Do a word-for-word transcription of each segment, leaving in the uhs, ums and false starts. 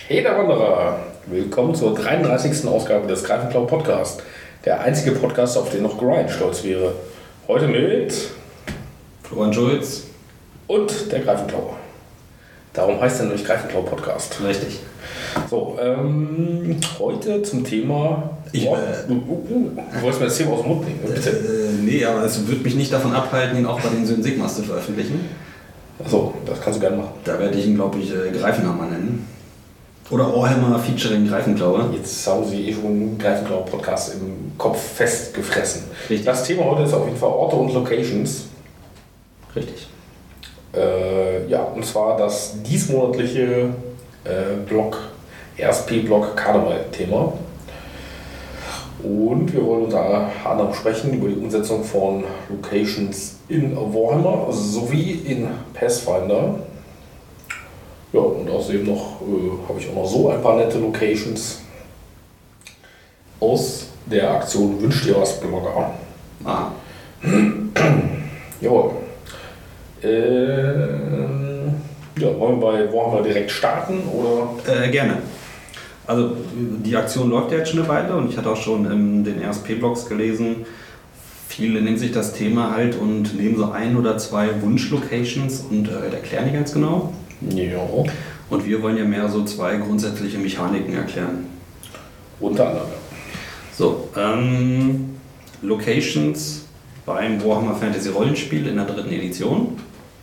Hey der Wanderer, willkommen zur dreiunddreißigsten Ausgabe des Greifenklau Podcast. Der einzige Podcast, auf den noch Grind stolz wäre. Heute mit Florian Schulz und der Greifenklau. Darum heißt er nämlich Greifenklau Podcast. Richtig. So, ähm, heute zum Thema... Ich, oh, äh, du, uh, uh, du wolltest mir das Thema aus dem Mund nehmen, bitte. Äh, nee, aber es wird mich nicht davon abhalten, ihn auch bei den Söhnen Sigmas zu veröffentlichen. Achso, das kannst du gerne machen. Da werde ich ihn, glaube ich, äh, Greifenhammer nennen. Oder Warhammer featuring Greifenklaue. Jetzt haben sie eh schon einen Greifenklau Podcast im Kopf festgefressen. Richtig. Das Thema heute ist auf jeden Fall Orte und Locations. Richtig. Äh, ja, und zwar das diesmonatliche äh, Blog, R S P-Blog Karneval-Thema. Und wir wollen unter anderem sprechen über die Umsetzung von Locations in Warhammer sowie in Pathfinder. Ja, und außerdem noch äh, habe ich auch noch so ein paar nette Locations aus der Aktion Wünsch dir was Blogger. Ah. Jawohl. Äh, ja, wollen wir bei Warhammer direkt starten oder? Äh, gerne. Also die Aktion läuft ja jetzt schon eine Weile und ich hatte auch schon in den R S P-Blogs gelesen, viele nehmen sich das Thema halt und nehmen so ein oder zwei Wunsch-Locations und äh, erklären die ganz genau. Ja. Und wir wollen ja mehr so zwei grundsätzliche Mechaniken erklären. Unter anderem. So, ähm, Locations beim Warhammer Fantasy Rollenspiel in der dritten Edition.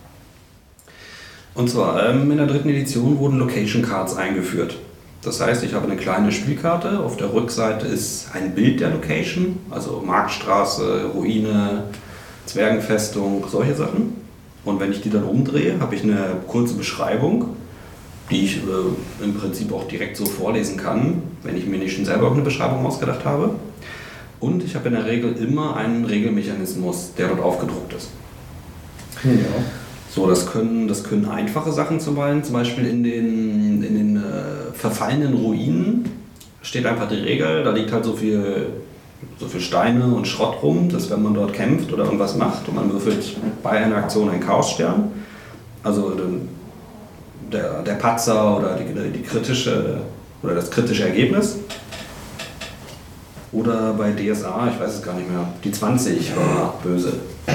Und zwar ähm, in der dritten Edition wurden Location Cards eingeführt. Das heißt, ich habe eine kleine Spielkarte, auf der Rückseite ist ein Bild der Location, also Marktstraße, Ruine, Zwergenfestung, solche Sachen. Und wenn ich die dann umdrehe, habe ich eine kurze Beschreibung, die ich äh, im Prinzip auch direkt so vorlesen kann, wenn ich mir nicht schon selber eine Beschreibung ausgedacht habe. Und ich habe in der Regel immer einen Regelmechanismus, der dort aufgedruckt ist. Ja. So, das können, das können einfache Sachen zum Beispiel, zum Beispiel in den, in den äh, verfallenen Ruinen steht einfach die Regel, da liegt halt so viel, so viel Steine und Schrott rum, dass wenn man dort kämpft oder irgendwas macht und man würfelt bei einer Aktion einen Chaosstern, also der, der Patzer oder die, die kritische, oder das kritische Ergebnis. Oder bei D S A, ich weiß es gar nicht mehr, die zwanzig war böse.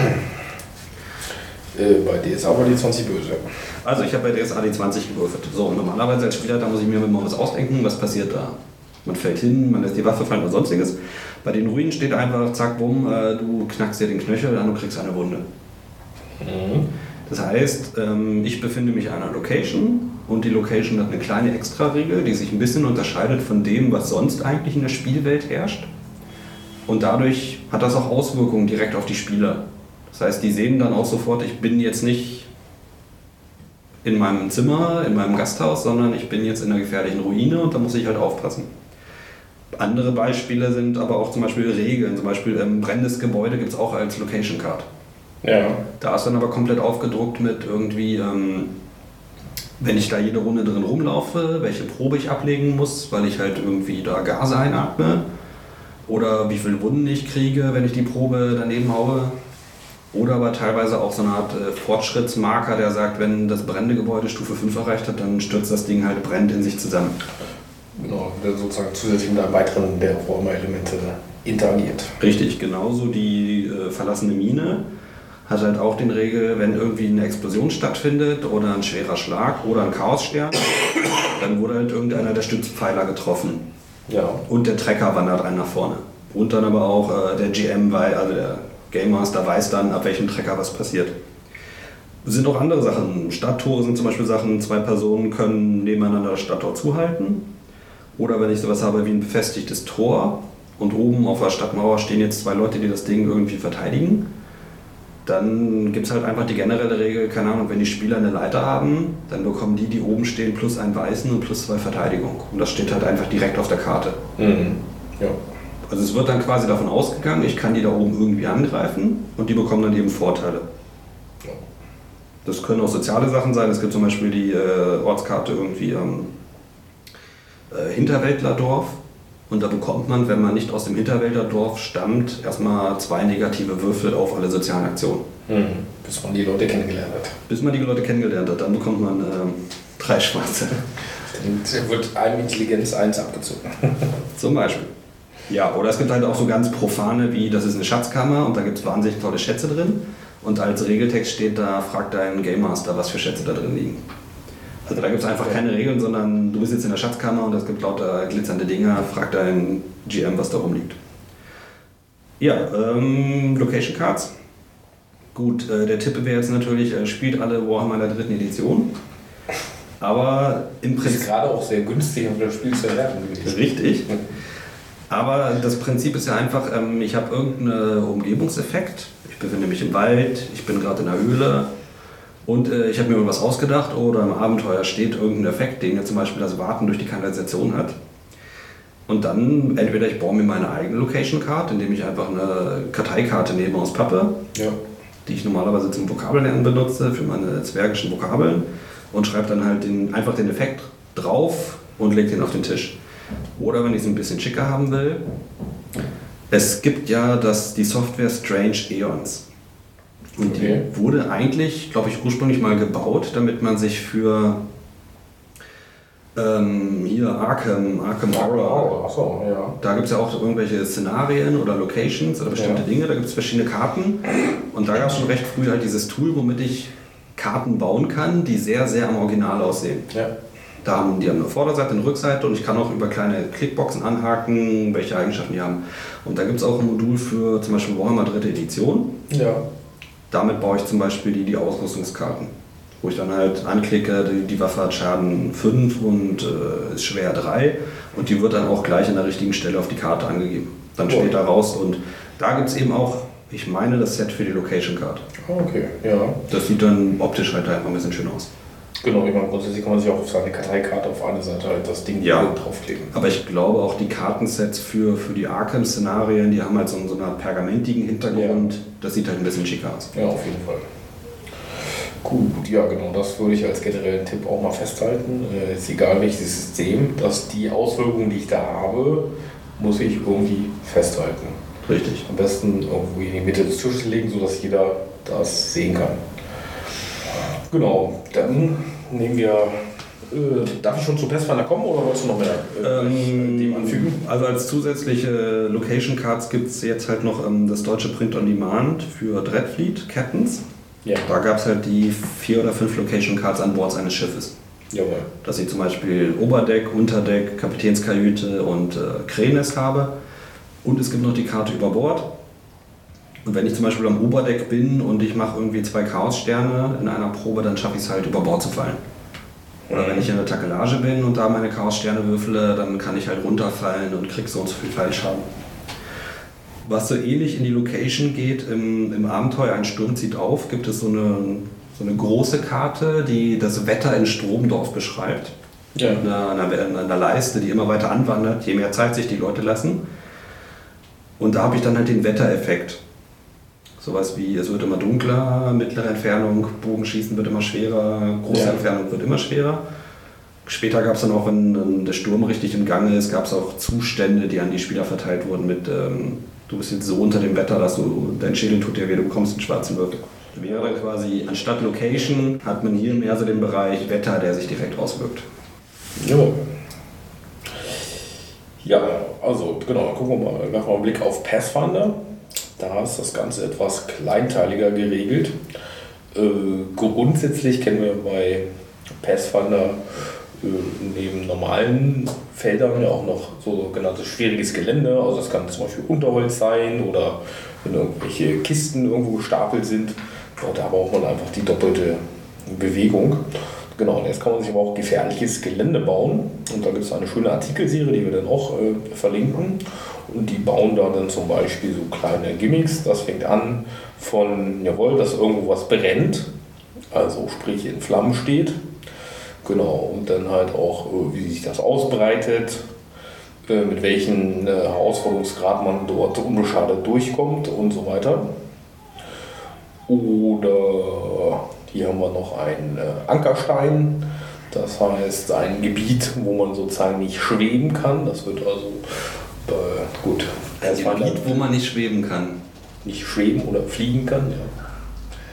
Äh, bei D S A war die zwanzig böse. Also ich habe bei D S A die zwanzig gewürfelt. So, und normalerweise als Spieler, da muss ich mir mal was ausdenken, was passiert da. Man fällt hin, man lässt die Waffe fallen oder sonstiges. Bei den Ruinen steht einfach, zack, bumm, äh, du knackst dir den Knöchel an und kriegst eine Wunde. Mhm. Das heißt, ähm, ich befinde mich in einer Location und die Location hat eine kleine Extra-Regel, die sich ein bisschen unterscheidet von dem, was sonst eigentlich in der Spielwelt herrscht. Und dadurch hat das auch Auswirkungen direkt auf die Spieler. Das heißt, die sehen dann auch sofort, ich bin jetzt nicht in meinem Zimmer, in meinem Gasthaus, sondern ich bin jetzt in einer gefährlichen Ruine und da muss ich halt aufpassen. Andere Beispiele sind aber auch zum Beispiel Regeln. Zum Beispiel ähm, brennendes Gebäude gibt es auch als Location Card. Ja. Da ist dann aber komplett aufgedruckt mit irgendwie, ähm, wenn ich da jede Runde drin rumlaufe, welche Probe ich ablegen muss, weil ich halt irgendwie da Gase einatme. Oder wie viele Wunden ich kriege, wenn ich die Probe daneben haue. Oder aber teilweise auch so eine Art äh, Fortschrittsmarker, der sagt, wenn das brennende Gebäude Stufe fünf erreicht hat, dann stürzt das Ding halt brennend in sich zusammen. Genau, der sozusagen zusätzlich mit einem weiteren der Warhammer-Elemente interagiert. Richtig, genauso die äh, verlassene Mine hat halt auch den Regel, wenn irgendwie eine Explosion stattfindet oder ein schwerer Schlag oder ein Chaosstern, dann wurde halt irgendeiner der Stützpfeiler getroffen. Ja. Und der Trecker wandert einen nach vorne. Und dann aber auch äh, der G M, weil, also der Game Master weiß dann, ab welchem Trecker was passiert. Es sind auch andere Sachen. Stadttore sind zum Beispiel Sachen, zwei Personen können nebeneinander das Stadttor zuhalten. Oder wenn ich sowas habe wie ein befestigtes Tor und oben auf der Stadtmauer stehen jetzt zwei Leute, die das Ding irgendwie verteidigen, dann gibt es halt einfach die generelle Regel, keine Ahnung, wenn die Spieler eine Leiter haben, dann bekommen die, die oben stehen, plus einen Weißen und plus zwei Verteidigung. Und das steht halt einfach direkt auf der Karte. Mhm. Ja. Also es wird dann quasi davon ausgegangen, ich kann die da oben irgendwie angreifen und die bekommen dann eben Vorteile. Ja. Das können auch soziale Sachen sein. Es gibt zum Beispiel die äh, Ortskarte irgendwie ähm, äh, Hinterwäldlerdorf. Und da bekommt man, wenn man nicht aus dem Hinterwäldlerdorf stammt, erstmal zwei negative Würfel auf alle sozialen Aktionen. Mhm. Bis man die Leute kennengelernt hat. Bis man die Leute kennengelernt hat, dann bekommt man äh, drei Schwarze. Und wird einem Intelligenz eins abgezogen. Zum Beispiel. Ja, oder es gibt halt auch so ganz profane wie, das ist eine Schatzkammer und da gibt es wahnsinnig tolle Schätze drin. Und als Regeltext steht da, fragt dein Game Master, was für Schätze da drin liegen. Also da gibt es einfach keine Regeln, sondern du bist jetzt in der Schatzkammer und es gibt lauter glitzernde Dinger, frag dein G M, was da rumliegt. Ja, ähm, Location Cards. Gut, äh, der Tipp wäre jetzt natürlich, äh, spielt alle Warhammer der dritten Edition. Aber im Prinzip... Ist gerade auch sehr günstig, um das Spiel zu erwerben. Richtig. Aber das Prinzip ist ja einfach, ähm, ich habe irgendeinen Umgebungseffekt. Ich befinde mich im Wald, ich bin gerade in der Höhle und äh, ich habe mir irgendwas ausgedacht oder im Abenteuer steht irgendein Effekt, den jetzt zum Beispiel das Warten durch die Kanalisation hat. Und dann entweder ich baue mir meine eigene Location Card, indem ich einfach eine Karteikarte nehme aus Pappe, ja. die ich normalerweise zum Vokabellernen benutze für meine zwergischen Vokabeln und schreibe dann halt den, einfach den Effekt drauf und lege den auf den Tisch. Oder wenn ich es ein bisschen schicker haben will, es gibt ja das, die Software Strange Aeons. Und okay. Die wurde eigentlich, glaube ich, ursprünglich mal gebaut, damit man sich für ähm, hier Arkham, Arkham Horror, Achso, ja. Da gibt es ja auch irgendwelche Szenarien oder Locations oder bestimmte ja. Dinge, da gibt es verschiedene Karten. Und da gab es schon recht früh halt dieses Tool, womit ich Karten bauen kann, die sehr, sehr am Original aussehen. Ja. Da haben die haben eine Vorderseite, eine Rückseite und ich kann auch über kleine Klickboxen anhaken, welche Eigenschaften die haben. Und da gibt es auch ein Modul für zum Beispiel Warhammer dritte Edition. Ja. Damit baue ich zum Beispiel die, die Ausrüstungskarten, wo ich dann halt anklicke, die, die Waffe hat Schaden fünf und äh, ist schwer drei und die wird dann auch gleich an der richtigen Stelle auf die Karte angegeben. Dann oh. später raus und da gibt es eben auch, ich meine, das Set für die Location Card. Okay, ja. Das sieht dann optisch halt einfach ein bisschen schön aus. Genau, ich meine, grundsätzlich kann man sich auch auf seine Karteikarte auf eine Seite halt das Ding ja. draufkleben. Aber ich glaube auch die Kartensets für, für die Arkham-Szenarien, die haben halt so, so einen pergamentigen Hintergrund. Ja. Das sieht halt ein bisschen schicker aus. Ja, auf jeden Fall. Gut, ja genau, das würde ich als generellen Tipp auch mal festhalten. Äh, ist egal welches System, dass die Auswirkungen, die ich da habe, muss ich irgendwie festhalten. Richtig. Am besten irgendwie in die Mitte des Tisches legen, sodass jeder das sehen kann. Genau, dann nehmen wir. Äh, darf ich schon zu Pathfinder kommen oder wolltest du noch mehr äh, ähm, dem anfügen? Also als zusätzliche Location Cards gibt es jetzt halt noch ähm, das deutsche Print on Demand für Dreadfleet Captains. Ja. Da gab es halt die vier oder fünf Location Cards an Bord eines Schiffes. Jawohl. Dass ich zum Beispiel Oberdeck, Unterdeck, Kapitänskajüte und äh, Krähennest habe. Und es gibt noch die Karte über Bord. Und wenn ich zum Beispiel am Oberdeck bin und ich mache irgendwie zwei Chaossterne in einer Probe, dann schaffe ich es halt über Bord zu fallen. Oder wenn ich in der Takelage bin und da meine Chaossterne würfele, dann kann ich halt runterfallen und krieg so und so viel Fallschaden. Was so ähnlich in die Location geht, im, im Abenteuer Ein Sturm zieht auf, gibt es so eine, so eine große Karte, die das Wetter in Stromdorf beschreibt. Ja. Mit einer, einer, einer Leiste, die immer weiter anwandert, je mehr Zeit sich die Leute lassen. Und da habe ich dann halt den Wettereffekt. Sowas wie, es wird immer dunkler, mittlere Entfernung, Bogenschießen wird immer schwerer, große ja. Entfernung wird immer schwerer. Später gab es dann auch, wenn ähm, der Sturm richtig im Gange ist, gab es auch Zustände, die an die Spieler verteilt wurden mit, ähm, du bist jetzt so unter dem Wetter, dass du, dein Schädel tut dir weh, du bekommst einen schwarzen Würfel. Wäre dann quasi, anstatt Location, hat man hier mehr so den Bereich Wetter, der sich direkt auswirkt. Ja. Ja, also genau, gucken wir mal, werfen wir einen Blick auf Pathfinder. Da ist das Ganze etwas kleinteiliger geregelt. Äh, grundsätzlich kennen wir bei Pathfinder äh, neben normalen Feldern ja auch noch sogenanntes schwieriges Gelände. Also das kann zum Beispiel Unterholz sein oder wenn irgendwelche Kisten irgendwo gestapelt sind. Da braucht man einfach die doppelte Bewegung. Genau, und jetzt kann man sich aber auch gefährliches Gelände bauen. Und da gibt es eine schöne Artikelserie, die wir dann auch äh, verlinken. Und die bauen da dann zum Beispiel so kleine Gimmicks. Das fängt an von, jawohl, dass irgendwo was brennt, also sprich in Flammen steht. Genau, und dann halt auch, wie sich das ausbreitet, mit welchem Herausforderungsgrad man dort unbeschadet durchkommt und so weiter. Oder hier haben wir noch einen Ankerstein. Das heißt, ein Gebiet, wo man sozusagen nicht schweben kann. Das wird also Äh, gut. Ein Gebiet, wo man nicht schweben kann. Nicht schweben oder fliegen kann, ja.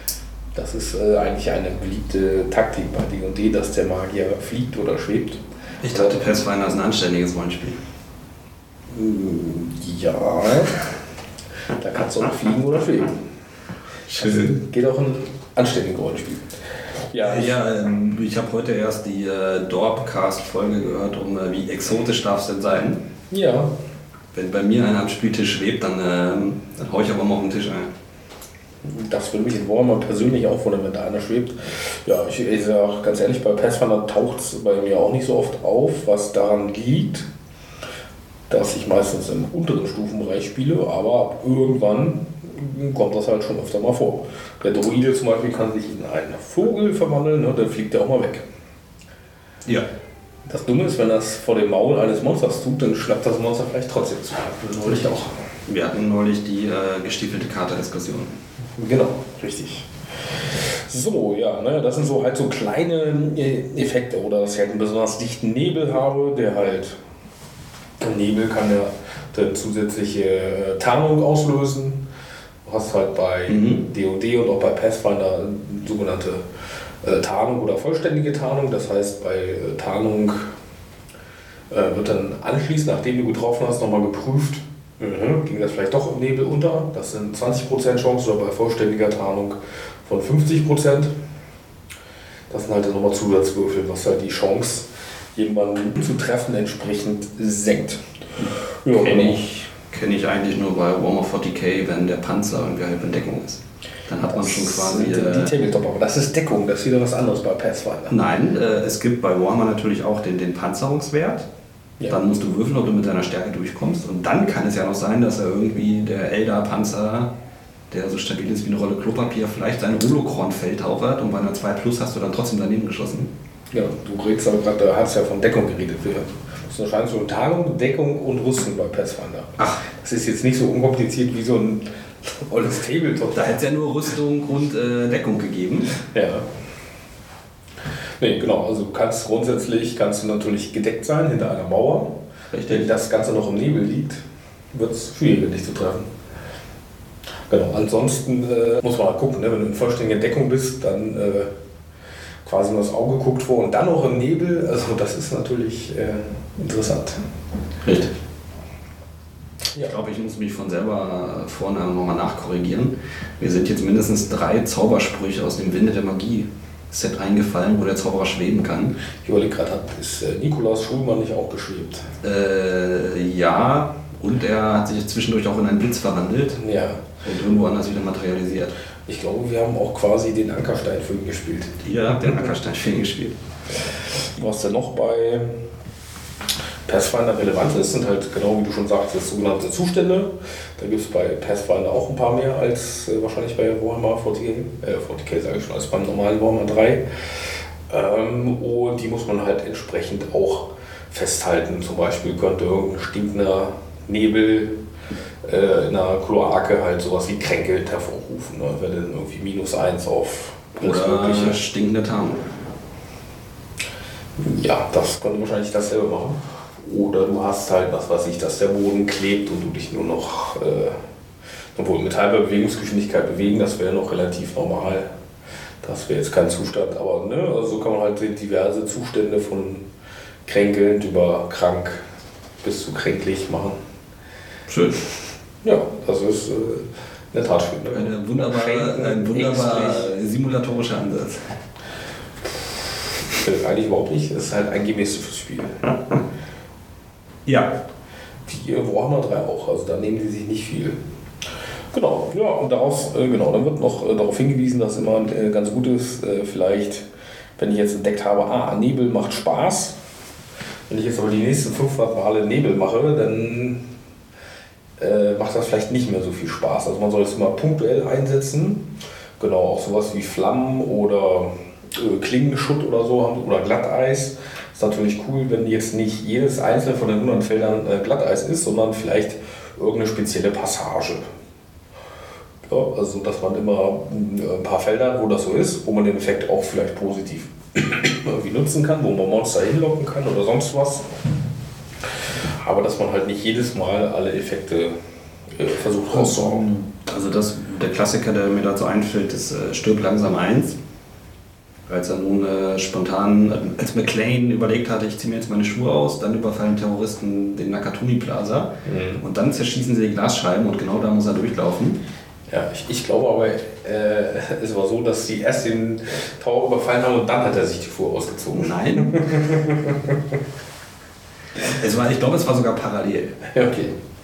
Das ist äh, eigentlich eine beliebte Taktik bei D und D, dass der Magier fliegt oder schwebt. Ich dachte, Pathfinder ist ein anständiges Rollenspiel. Ja, da kannst du auch fliegen oder schweben. Schön. Also geht auch ein anständiges Rollenspiel. Ja, ich, ja, ähm, ich habe heute erst die äh, Dorpcast-Folge gehört, um äh, wie exotisch darf es denn sein? Ja. Wenn bei mir einer am Spieltisch schwebt, dann, ähm, dann hau ich aber mal auf den Tisch ein. Das würde mich in Warhammer persönlich auch wundern, wenn da einer schwebt. Ja, ich, ich sage ganz ehrlich, bei Pathfinder taucht es bei mir auch nicht so oft auf, was daran liegt, dass ich meistens im unteren Stufenbereich spiele, aber irgendwann kommt das halt schon öfter mal vor. Der Druide zum Beispiel kann sich in einen Vogel verwandeln, ne, dann fliegt der auch mal weg. Ja. Das Dumme ist, wenn das vor dem Maul eines Monsters tut, dann schlappt das Monster vielleicht trotzdem zu. Das wollte ich auch. Wir hatten neulich die äh, gestiefelte Karte-Diskussion. Genau, richtig. So, ja, ne, das sind so halt so kleine Effekte, oder dass ich halt einen besonders dichten Nebel habe, der halt, Nebel kann ja dann zusätzliche Tarnung auslösen. Du hast halt bei mhm. D und D und auch bei Pathfinder sogenannte äh, Tarnung oder vollständige Tarnung. Das heißt, bei äh, Tarnung äh, wird dann anschließend, nachdem du getroffen hast, nochmal geprüft, mhm. ging das vielleicht doch im Nebel unter. Das sind zwanzig Prozent Chance, oder bei vollständiger Tarnung von fünfzig Prozent. Das sind halt dann nochmal Zusatzwürfel, was halt die Chance, jemanden zu treffen, entsprechend senkt. Ja, Kenne ich, kenn ich eigentlich nur bei Warhammer vierzig K, wenn der Panzer irgendwie halb in Deckung ist. Dann hat man schon quasi... Die, die Tabletop, aber das ist Deckung, das ist wieder was anderes bei Pathfinder. Nein, äh, es gibt bei Warhammer natürlich auch den, den Panzerungswert. Ja. Dann musst du würfeln, ob du mit deiner Stärke durchkommst. Und dann kann es ja noch sein, dass er irgendwie der Eldar-Panzer, der so stabil ist wie eine Rolle Klopapier, vielleicht seinen Holocron-Feldhauch hat und bei einer zwei plus hast du dann trotzdem daneben geschossen. Ja, du redest aber gerade, da hast ja von Deckung geredet. Das unterscheiden so Tarnung, Deckung und Rüstung bei Pathfinder. Ach. Das ist jetzt nicht so unkompliziert wie so ein olles Tabletop. Da hätte es ja nur Rüstung und äh, Deckung gegeben. Ja. Nee, genau, also du kannst grundsätzlich kannst du natürlich gedeckt sein hinter einer Mauer. Richtig. Wenn das Ganze noch im Nebel liegt, wird es schwieriger, dich zu treffen. Genau, ansonsten äh, muss man halt gucken, ne? Wenn du in vollständiger Deckung bist, dann äh, quasi nur das Auge guckt vor und dann noch im Nebel, also das ist natürlich äh, interessant. Richtig. Ja. Ich glaube, ich muss mich von selber vorne nochmal nachkorrigieren. Mir sind jetzt mindestens drei Zaubersprüche aus dem Winde der Magie Set eingefallen, wo der Zauberer schweben kann. Ich überlege gerade, ist äh, Nikolaus Schulmann nicht auch geschwebt? Äh, ja, und er hat sich zwischendurch auch in einen Blitz verwandelt. Ja. Und irgendwo anders wieder materialisiert. Ich glaube, wir haben auch quasi den Ankerstein für ihn gespielt. Ihr habt den Ankerstein für ihn gespielt. Was denn noch bei Pathfinder relevant ist, sind halt genau wie du schon sagtest, sogenannte Zustände. Da gibt es bei Pathfinder auch ein paar mehr als äh, wahrscheinlich bei Warhammer vierzig K, äh, vierzig K sage ich schon, als beim normalen Warhammer drei. Ähm, und die muss man halt entsprechend auch festhalten. Zum Beispiel könnte irgendein stinkender Nebel äh, in einer Kloake halt sowas wie Kränkeln hervorrufen. Ne? Wenn dann irgendwie minus eins auf alles Mögliche. Stinkende Tarnung. Ja, das könnte wahrscheinlich dasselbe machen. Oder du hast halt, was weiß ich, dass der Boden klebt und du dich nur noch äh, obwohl mit halber Bewegungsgeschwindigkeit bewegen, das wäre noch relativ normal. Das wäre jetzt kein Zustand, aber ne, also so kann man halt diverse Zustände von kränkelnd über krank bis zu kränklich machen. Schön. Ja, das ist äh, in der Tat schön. Ne? Eine wunderbare, ein wunderbar simulatorischer Ansatz. Eigentlich überhaupt nicht, das ist halt ein Gemäß fürs Spiel. Ja. Wie Warhammer drei auch, also da nehmen die sich nicht viel. Genau, ja, und daraus, äh, genau, dann wird noch äh, darauf hingewiesen, dass immer äh, ganz gut ist, äh, vielleicht, wenn ich jetzt entdeckt habe, ah, Nebel macht Spaß. Wenn ich jetzt aber die nächsten fünfhundert Male Nebel mache, dann äh, macht das vielleicht nicht mehr so viel Spaß. Also man soll es immer punktuell einsetzen. Genau, auch sowas wie Flammen oder äh, Klingenschutt oder so haben oder Glatteis. Ist natürlich cool, wenn jetzt nicht jedes einzelne von den hundert Feldern äh, Glatteis ist, sondern vielleicht irgendeine spezielle Passage. Ja, also dass man immer ein paar Felder hat, wo das so ist, wo man den Effekt auch vielleicht positiv irgendwie nutzen kann, wo man Monster hinlocken kann oder sonst was. Aber dass man halt nicht jedes Mal alle Effekte äh, versucht rauszuhauen. Also das, der Klassiker, der mir dazu einfällt, ist äh, Stirb langsam eins. Als er nun äh, spontan, als McClane überlegt hatte, ich ziehe mir jetzt meine Schuhe aus, dann überfallen Terroristen den Nakatomi Plaza mhm. und dann zerschießen sie die Glasscheiben und genau da muss er durchlaufen. Ja, ich, ich glaube aber, äh, es war so, dass sie erst den Tower überfallen haben und dann hat er sich die Schuhe ausgezogen. Nein. es war, ich glaube, es war sogar parallel. Okay.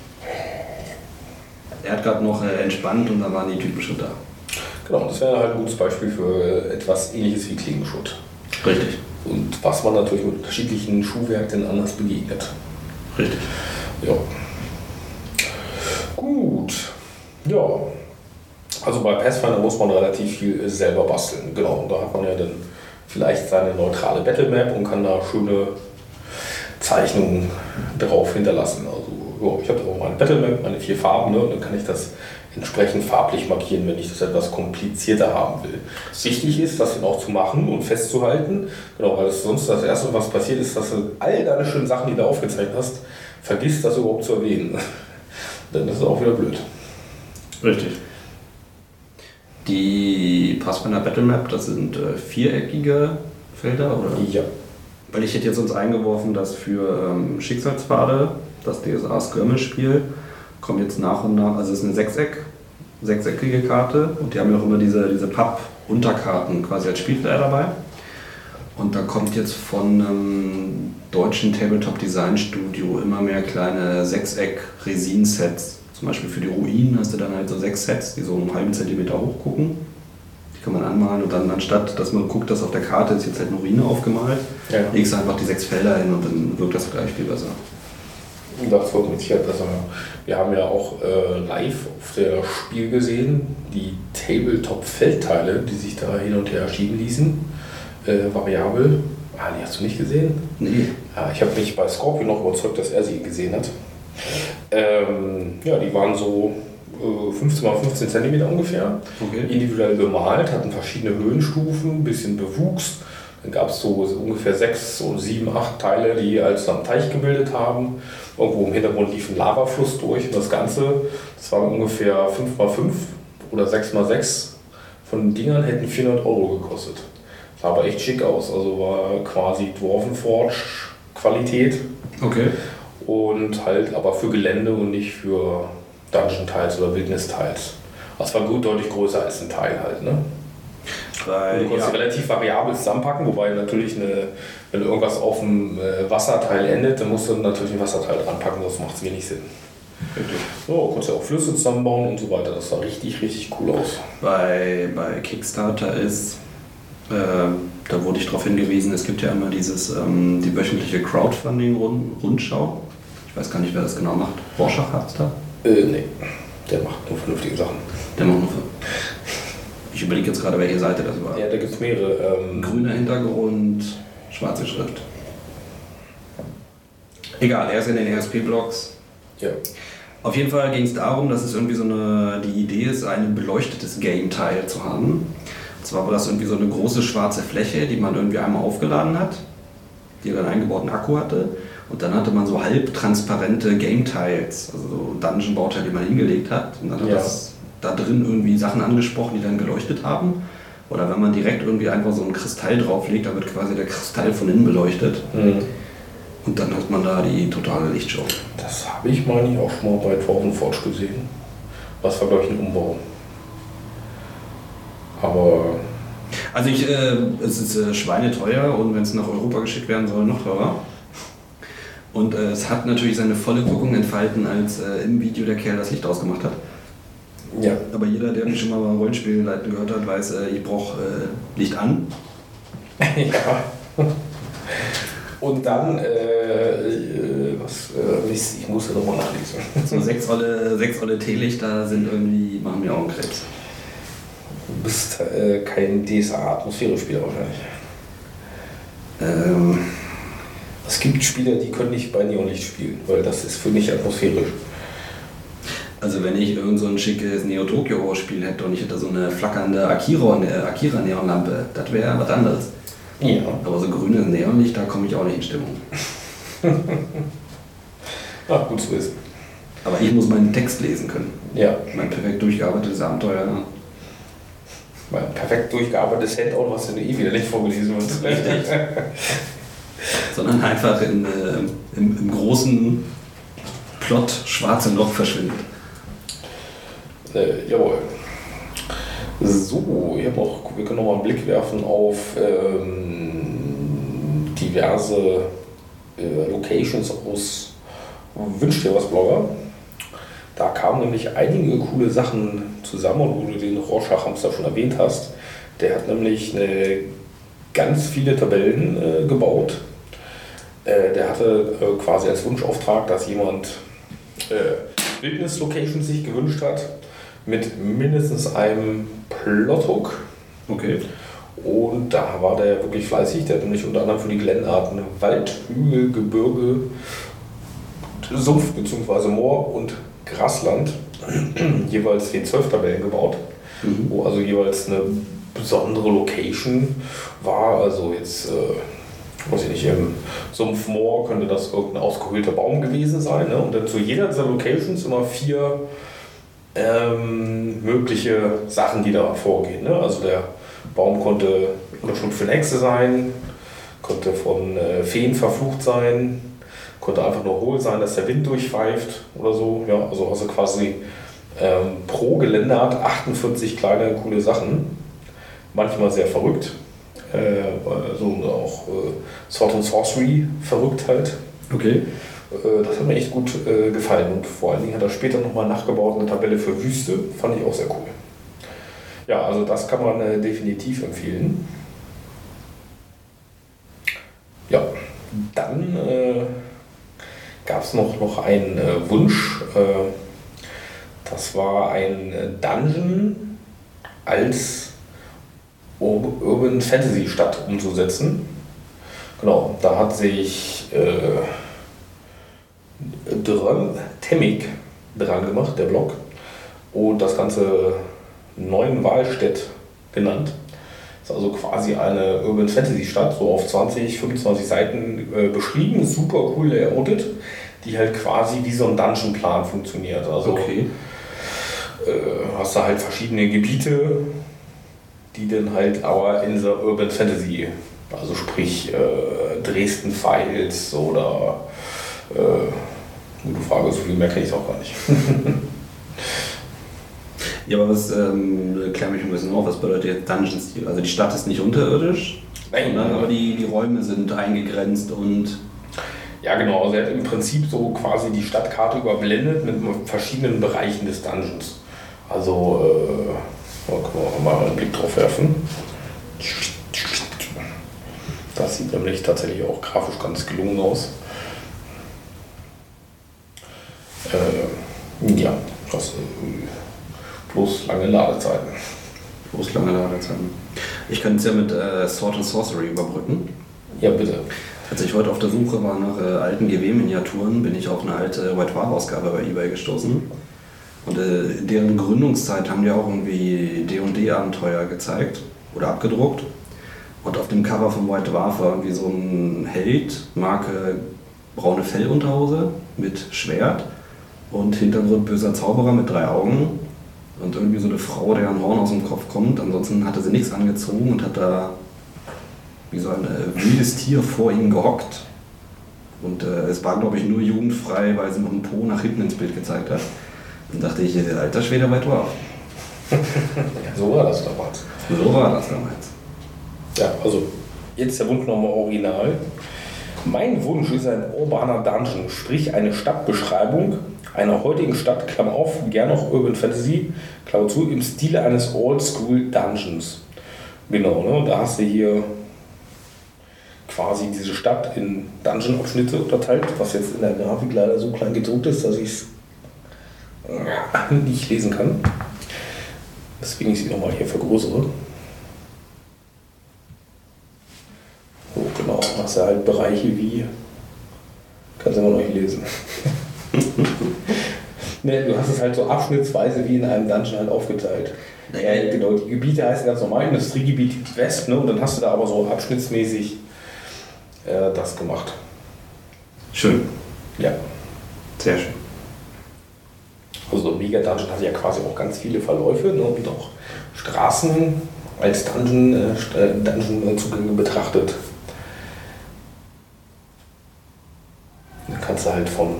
Er hat gerade noch äh, entspannt und dann waren die Typen schon da. Genau, das wäre halt ein gutes Beispiel für etwas Ähnliches wie Klingenschutz. Richtig. Und was man natürlich mit unterschiedlichen Schuhwerken anders begegnet. Richtig. Ja. Gut. Ja. Also bei Pathfinder muss man relativ viel selber basteln. Genau, und da hat man ja dann vielleicht seine neutrale Battlemap und kann da schöne Zeichnungen drauf hinterlassen. Also ja, ich habe auch meine Battlemap, meine vier Farben, ne, und dann kann ich das entsprechend farblich markieren, wenn ich das etwas komplizierter haben will. Wichtig ist, das dann auch zu machen und festzuhalten, genau, weil das sonst das Erste, was passiert ist, dass du all deine schönen Sachen, die du aufgezeichnet hast, vergisst, das überhaupt zu erwähnen. Dann ist es auch wieder blöd. Richtig. Die Pathfinder Battlemap, das sind äh, viereckige Felder, oder? Ja. Weil ich hätte jetzt uns eingeworfen, dass für ähm, Schicksalspfade, das D S A-Skirmish-Spiel, kommt jetzt nach und nach, also es ist eine Sechseck, sechseckige Karte und die haben ja auch immer diese, diese Papp-Unterkarten quasi als Spielfeld dabei. Und da kommt jetzt von einem deutschen Tabletop-Design-Studio immer mehr kleine Sechseck-Resin-Sets. Zum Beispiel für die Ruinen hast du dann halt so sechs Sets, die so einen halben Zentimeter hoch gucken. Die kann man anmalen und dann anstatt, dass man guckt, dass auf der Karte ist jetzt halt eine Ruine aufgemalt, ja. legst du einfach die sechs Felder hin und dann wirkt das gleich viel besser. Das wird mit Sicherheit besser. Wir haben ja auch äh, live auf der Spiel gesehen, die Tabletop-Feldteile, die sich da hin und her schieben ließen, äh, variabel. Ah, die hast du nicht gesehen? Nee. Ja, ich habe mich bei Scorpion noch überzeugt, dass er sie gesehen hat. Ähm, ja, die waren so äh, fünfzehn mal fünfzehn Zentimeter ungefähr, okay. Individuell bemalt, hatten verschiedene Höhenstufen, ein bisschen Bewuchs. Dann gab es so, so ungefähr sechs, so sieben, acht Teile, die als einen Teich gebildet haben. Irgendwo im Hintergrund lief ein Lavafluss durch. Und das Ganze, das waren ungefähr fünf mal fünf oder sechs mal sechs von den Dingern, hätten vierhundert Euro gekostet. Sah aber echt schick aus, also war quasi Dwarvenforge-Qualität. Okay. Und halt aber für Gelände und nicht für Dungeon-Teils oder Wildnis-Teils. Das war gut deutlich größer als ein Teil halt, ne? Weil, du kannst ja. relativ variabel zusammenpacken, wobei natürlich, eine, wenn irgendwas auf dem Wasserteil endet, dann musst du natürlich ein Wasserteil dran packen, sonst macht es wenig Sinn. Richtig. So, kannst ja auch Flüsse zusammenbauen und so weiter. Das sah richtig, richtig cool aus. Bei, bei Kickstarter ist, äh, da wurde ich darauf hingewiesen, es gibt ja immer dieses, ähm, die wöchentliche Crowdfunding-Rundschau. Ich weiß gar nicht, wer das genau macht. Rorschach hat's da? Äh, nee. Der macht nur vernünftige Sachen. Der macht nur für. Ich überlege jetzt gerade, welche Seite das war. Ja, da gibt es mehrere. Ähm Grüner Hintergrund, schwarze Schrift. Egal, er ist in den R S P-Blogs. Ja. Auf jeden Fall ging es darum, dass es irgendwie so eine, die Idee ist, ein beleuchtetes Game-Teil zu haben. Und zwar war das irgendwie so eine große schwarze Fläche, die man irgendwie einmal aufgeladen hat, die dann einen eingebauten Akku hatte. Und dann hatte man so halbtransparente Game-Tiles, also so Dungeon-Bauteile, die man hingelegt hat. Und dann hat ja. das da drin irgendwie Sachen angesprochen, die dann geleuchtet haben. Oder wenn man direkt irgendwie einfach so einen Kristall drauflegt, dann wird quasi der Kristall von innen beleuchtet. Mhm. Und dann hat man da die totale Lichtshow. Das habe ich, meine ich, auch schon mal bei Dwarvenforge gesehen. Was war, glaube ich, ein Umbau. Aber... Also ich, äh, es ist äh, schweineteuer und wenn es nach Europa geschickt werden soll, noch teurer. Und äh, es hat natürlich seine volle Wirkung entfalten, als äh, im Video der Kerl das Licht ausgemacht hat. Ja. Aber jeder, der mich schon mal beim Rollenspielleiten gehört hat, weiß, äh, ich brauche äh, Licht an. Ja. Und dann, äh, was, äh, Mist, ich muss ja nochmal nachlesen. So sechs olle, sechs olle Teelichter sind irgendwie, machen mir Augenkrebs. Du bist äh, kein D S A-Atmosphäre-Spieler wahrscheinlich. Ähm. Es gibt Spieler, die können nicht bei Neonlicht spielen, weil das ist für mich atmosphärisch. Also wenn ich irgend so ein schickes Neo-Tokyo-Spiel hätte und ich hätte so eine flackernde Akira-Neonlampe, das wäre was anderes. Ja. Aber so grünes Neonlicht, da komme ich auch nicht in Stimmung. Ach, gut zu wissen. Aber ich muss meinen Text lesen können. Ja. Mein perfekt durchgearbeitetes Abenteuer. Mein perfekt durchgearbeitetes Handout, was du eh wieder nicht vorgelesen wird. Richtig. Sondern einfach in, äh, im, im großen Plot schwarze Loch verschwindet. Äh, jawohl. So, ich hab auch, wir können noch mal einen Blick werfen auf ähm, diverse äh, Locations aus Wünsch dir was Blogger. Da kamen nämlich einige coole Sachen zusammen und wo du den Rorschach-Hamster schon erwähnt hast. Der hat nämlich eine, ganz viele Tabellen äh, gebaut. Äh, der hatte äh, quasi als Wunschauftrag, dass jemand äh, Wildnis-Locations sich gewünscht hat mit mindestens einem Plothook. Okay. Und da war der wirklich fleißig. Der hat nämlich unter anderem für die Glenarten Wald, Hügel, Gebirge, Sumpf bzw. Moor und Grasland jeweils W zwölf Tabellen gebaut, mhm. wo also jeweils eine besondere Location war. Also jetzt, äh, weiß ich nicht, im Sumpf Moor könnte das irgendein ausgehöhlter Baum gewesen sein. Ne? Und dann zu jeder dieser Locations immer vier ähm, mögliche Sachen, die da vorgehen. Ne? Also der Baum konnte Unterschlupf für eine Hexe sein, konnte von äh, Feen verflucht sein, konnte einfach nur hohl sein, dass der Wind durchpfeift oder so. Ja, also, also quasi ähm, pro Geländeart achtundvierzig kleine, coole Sachen. Manchmal sehr verrückt. Äh, so auch äh, Sword and Sorcery verrückt halt. Okay. Äh, das hat mir echt gut äh, gefallen. Und vor allen Dingen hat er später nochmal nachgebaut eine Tabelle für Wüste. Fand ich auch sehr cool. Ja, also das kann man äh, definitiv empfehlen. Ja, dann äh, gab es noch, noch einen äh, Wunsch. Äh, das war ein äh, Dungeon als Ur Urban Fantasy Stadt umzusetzen. Genau, da hat sich äh, Dröm Temmig dran gemacht, der Blog, und das Ganze Neuenwahlstedt genannt. Das ist also quasi eine Urban Fantasy Stadt, so auf zwanzig, fünfundzwanzig Seiten äh, beschrieben, super cool layoutet, die halt quasi wie so ein Dungeon-Plan funktioniert. Also okay. äh, hast du halt verschiedene Gebiete, die dann halt aber in dieser Urban Fantasy, also sprich äh, Dresden Files oder äh, gute Frage, so viel mehr kenne ich auch gar nicht. Ja, aber was, ähm, klär mich ein bisschen auf, was bedeutet jetzt Dungeon-Stil? Also die Stadt ist nicht unterirdisch, Nein, sondern aber die, die Räume sind eingegrenzt und... Ja genau, also er hat im Prinzip so quasi die Stadtkarte überblendet mit verschiedenen Bereichen des Dungeons. Also, äh, da können wir auch mal einen Blick drauf werfen. Das sieht nämlich tatsächlich auch grafisch ganz gelungen aus. Äh, ja, das äh, bloß lange Ladezeiten. Bloß lange Ladezeiten. Ich könnte es ja mit äh, Sword and Sorcery überbrücken. Ja, bitte. Als ich heute auf der Suche war nach äh, alten G W-Miniaturen, bin ich auf eine alte White War-Ausgabe bei eBay gestoßen. Und äh, in deren Gründungszeit haben die auch irgendwie D und D-Abenteuer gezeigt oder abgedruckt. Und auf dem Cover von White Dwarf war irgendwie so ein Held, Marke braune Fellunterhose mit Schwert und Hintergrund böser Zauberer mit drei Augen und irgendwie so eine Frau, der ein Horn aus dem Kopf kommt. Ansonsten hatte sie nichts angezogen und hat da wie so ein äh, wildes Tier vor ihm gehockt. Und äh, es war, glaube ich, nur jugendfrei, weil sie noch einen Po nach hinten ins Bild gezeigt hat. Dann dachte ich, alter Schwede, White Dwarf. So war das damals. So war das damals. Ja, also jetzt der Wunsch nochmal original. Mein Wunsch ist ein urbaner Dungeon, sprich eine Stadtbeschreibung einer heutigen Stadt, Klammer auf, gerne auch Urban Fantasy, Klammer zu, im Stile eines Old-School Dungeons. Genau, ne? Da hast du hier quasi diese Stadt in Dungeon-Abschnitte unterteilt, was jetzt in der Grafik leider so klein gedruckt ist, dass ich es nicht lesen kann. Deswegen ich sie nochmal hier vergrößere. So, genau, hast du halt Bereiche wie, kannst du immer noch nicht lesen. Ne, du hast es halt so abschnittsweise wie in einem Dungeon halt aufgeteilt. Naja, äh, genau, die Gebiete heißen ganz normal Industriegebiet West, ne, und dann hast du da aber so abschnittsmäßig äh, das gemacht. Schön. Ja. Sehr schön. Also so ein Mega-Dungeon hat ja quasi auch ganz viele Verläufe, ne, und auch Straßen, als Dungeon, äh, Dungeon-Zugänge betrachtet. Dann kannst du halt von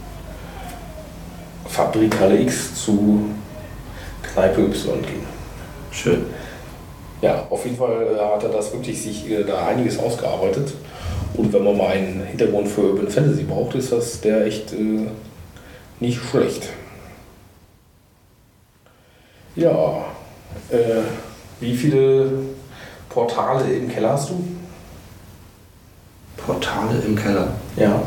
Fabrikale X zu Kneipe Y gehen. Schön. Ja, auf jeden Fall hat er das wirklich sich äh, da einiges ausgearbeitet. Und wenn man mal einen Hintergrund für Urban Fantasy braucht, ist das der echt äh, nicht schlecht. Ja, äh, wie viele Portale im Keller hast du? Portale im Keller? Ja.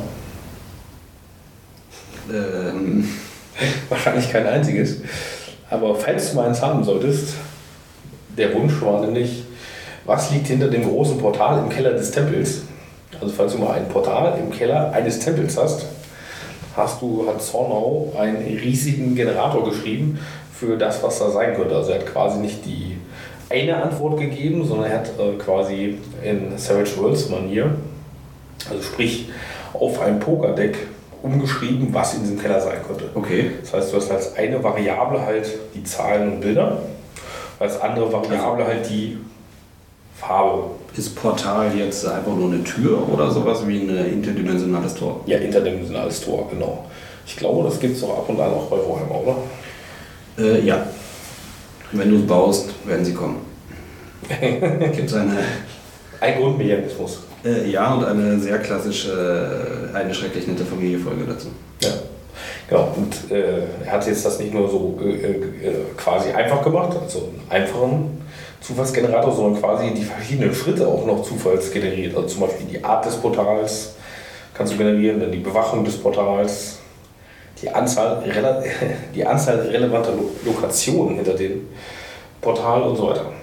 Ähm. Wahrscheinlich kein einziges. Aber falls du mal eins haben solltest, der Wunsch war nämlich, was liegt hinter dem großen Portal im Keller des Tempels? Also falls du mal ein Portal im Keller eines Tempels hast, hast du, hat Zornau einen riesigen Generator geschrieben für das, was da sein könnte. Also er hat quasi nicht die eine Antwort gegeben, sondern er hat äh, quasi in Savage Worlds Manier, also sprich auf ein Pokerdeck umgeschrieben, was in diesem Keller sein könnte. Okay. Das heißt, du hast als eine Variable halt die Zahlen und Bilder, als andere Variable halt die Farbe. Ist Portal jetzt einfach nur eine Tür oder sowas wie ein interdimensionales Tor? Ja, interdimensionales Tor, genau. Ich glaube, das gibt es doch ab und an auch bei Warhammer, oder? Äh, ja. Wenn du es baust, werden sie kommen. Gibt es eine... Ein Grundmechanismus. Äh, ja, und eine sehr klassische, äh, eine schrecklich nette Familienfolge dazu. Ja, genau. Und äh, er hat jetzt das nicht nur so äh, äh, quasi einfach gemacht, also einen einfachen Zufallsgenerator, sondern quasi die verschiedenen Schritte auch noch zufallsgeneriert. Also zum Beispiel die Art des Portals kannst du generieren, dann die Bewachung des Portals, die Anzahl, die Anzahl relevanter Lo- Lokationen hinter dem Portal und so weiter.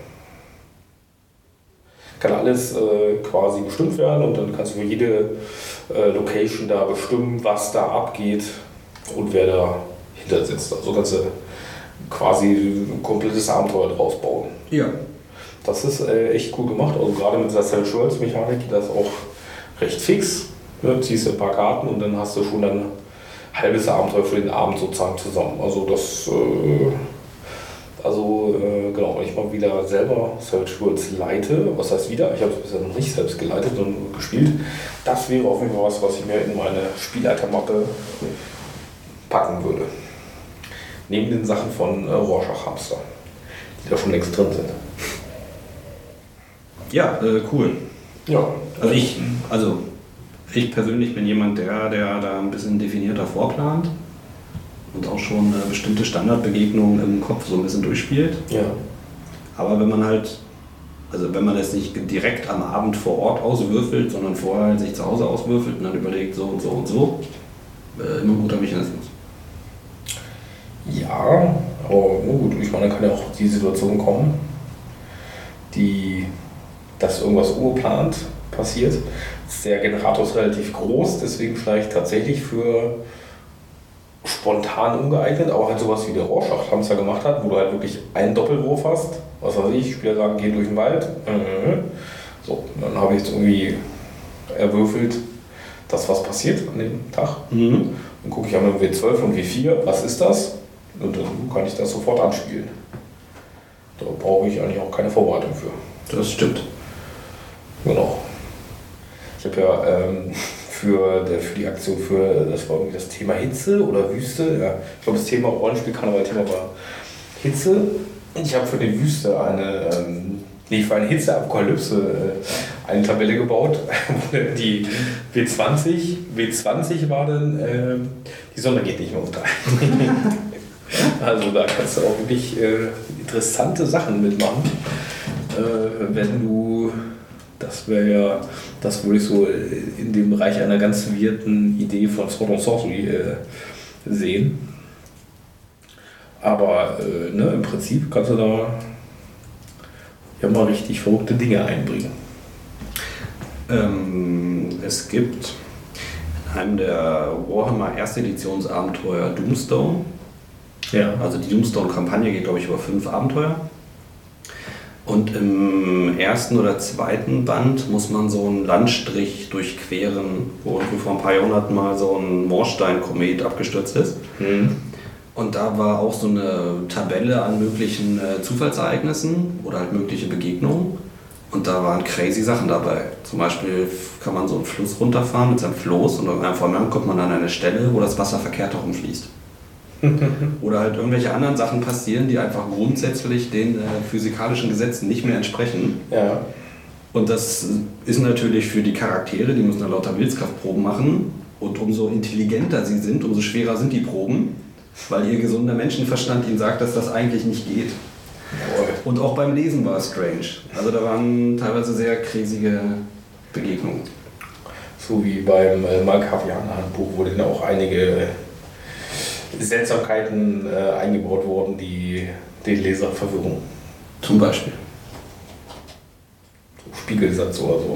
Kann alles äh, quasi bestimmt werden und dann kannst du für jede äh, Location da bestimmen, was da abgeht und wer da hinter sitzt. Also kannst du quasi ein komplettes Abenteuer draus bauen. Ja. Das ist äh, echt cool gemacht. Also gerade mit dieser Savage Worlds Mechanik geht das auch recht fix. Ne? Ziehst du ein paar Karten und dann hast du schon ein halbes Abenteuer für den Abend sozusagen zusammen. Also das äh, Also äh, genau, wenn ich mal wieder selber Savage Worlds leite, was heißt wieder, ich habe es bisher noch nicht selbst geleitet, sondern nur gespielt, das wäre auf jeden Fall was, was ich mir in meine Spielleitermappe packen würde. Neben den Sachen von äh, Rorschach Hamster, die da schon längst drin sind. Ja, äh, cool. Ja. Also ich, also ich persönlich bin jemand, der, der da ein bisschen definierter vorplant und auch schon äh, bestimmte Standardbegegnungen im Kopf so ein bisschen durchspielt. Ja. Aber wenn man halt, also wenn man das nicht direkt am Abend vor Ort auswürfelt, sondern vorher halt sich zu Hause auswürfelt und dann überlegt, so und so und so, äh, immer ein guter Mechanismus. Ja, aber na gut, ich meine, da kann ja auch die Situation kommen, die, dass irgendwas ungeplant passiert. Der Generator ist relativ groß, deswegen vielleicht tatsächlich für spontan ungeeignet, aber halt sowas wie der Rorschach Hamster gemacht hat, wo du halt wirklich einen Doppelwurf hast. Was weiß ich, Spieler sagen, geh durch den Wald. So, dann habe ich jetzt irgendwie erwürfelt, dass was passiert an dem Tag. Mhm. Dann gucke ich einmal W zwölf und W vier, was ist das? Und dann kann ich das sofort anspielen. Da brauche ich eigentlich auch keine Vorbereitung für. Das stimmt. Genau. Ich habe ja ähm, für, der, für die Aktion für, das war irgendwie das Thema Hitze oder Wüste. Ja, ich glaube, das Thema Rollenspiel kann, aber das Thema war Hitze. Ich habe für die Wüste eine, ähm, nee, für eine Hitzeapokalypse äh, eine Tabelle gebaut. Die W zwanzig, W zwanzig war dann, äh, die Sonne geht nicht mehr unter. Also da kannst du auch wirklich äh, interessante Sachen mitmachen, äh, wenn du, das wäre ja, das würde ich so in dem Bereich einer ganz wirten Idee von Sword and Sorcery äh, sehen. Aber äh, ne, im Prinzip kannst du da ja mal richtig verrückte Dinge einbringen. Ähm, es gibt in einem der Warhammer erste Editionsabenteuer Doomstone. Ja. Also die Doomstone-Kampagne geht, glaube ich, über fünf Abenteuer. Und im ersten oder zweiten Band muss man so einen Landstrich durchqueren, wo irgendwie vor ein paar Jahrhunderten mal so ein Moorstein-Komet abgestürzt ist. Mhm. Und da war auch so eine Tabelle an möglichen äh, Zufallsereignissen oder halt mögliche Begegnungen. Und da waren crazy Sachen dabei. Zum Beispiel kann man so einen Fluss runterfahren mit seinem Floß und auf einmal kommt man an eine Stelle, wo das Wasser verkehrt herumfließt. Oder halt irgendwelche anderen Sachen passieren, die einfach grundsätzlich den äh, physikalischen Gesetzen nicht mehr entsprechen. Ja. Und das ist natürlich für die Charaktere, die müssen dann lauter Willenskraftproben machen. Und umso intelligenter sie sind, umso schwerer sind die Proben, weil ihr gesunder Menschenverstand ihnen sagt, dass das eigentlich nicht geht. Und auch beim Lesen war es strange. Also da waren teilweise sehr krisige Begegnungen. So wie beim äh, Malkavianer-Handbuch, wo dann auch einige Seltsamkeiten äh, eingebaut wurden, die den Leser verwirren. Zum Beispiel. So Spiegelsatz oder so.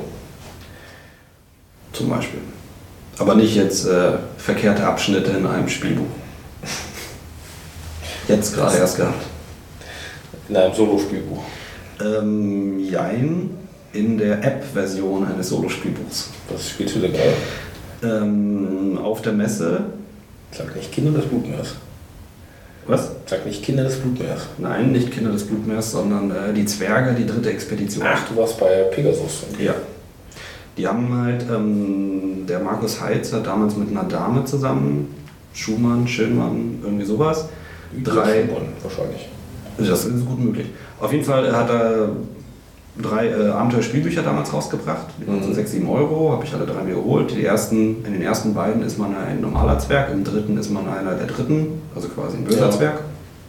Zum Beispiel. Aber nicht jetzt äh, verkehrte Abschnitte in einem Spielbuch. Jetzt gerade erst gehabt. In einem Solospielbuch. Ähm, jein, in der App-Version eines Solospielbuchs. Was spielst du denn gerade? Ähm, auf der Messe. Sag nicht Kinder des Blutmeers. Was? Sag nicht Kinder des Blutmeers. Nein, nicht Kinder des Blutmeers, sondern äh, die Zwerge, die dritte Expedition. Ach, du warst bei Pegasus. Ja. Die haben halt, ähm, der Markus Heitz hat damals mit einer Dame zusammen, Schumann, Schönmann, irgendwie sowas. Drei. Schumann, wahrscheinlich. Das ist gut möglich. Auf jeden Fall hat er drei äh, Abenteuerspielbücher damals rausgebracht. Die waren so sechs, sieben Euro, habe ich alle drei mir geholt. Die ersten, in den ersten beiden ist man ein normaler Zwerg, im dritten ist man einer der dritten, also quasi ein böser Ja. Zwerg.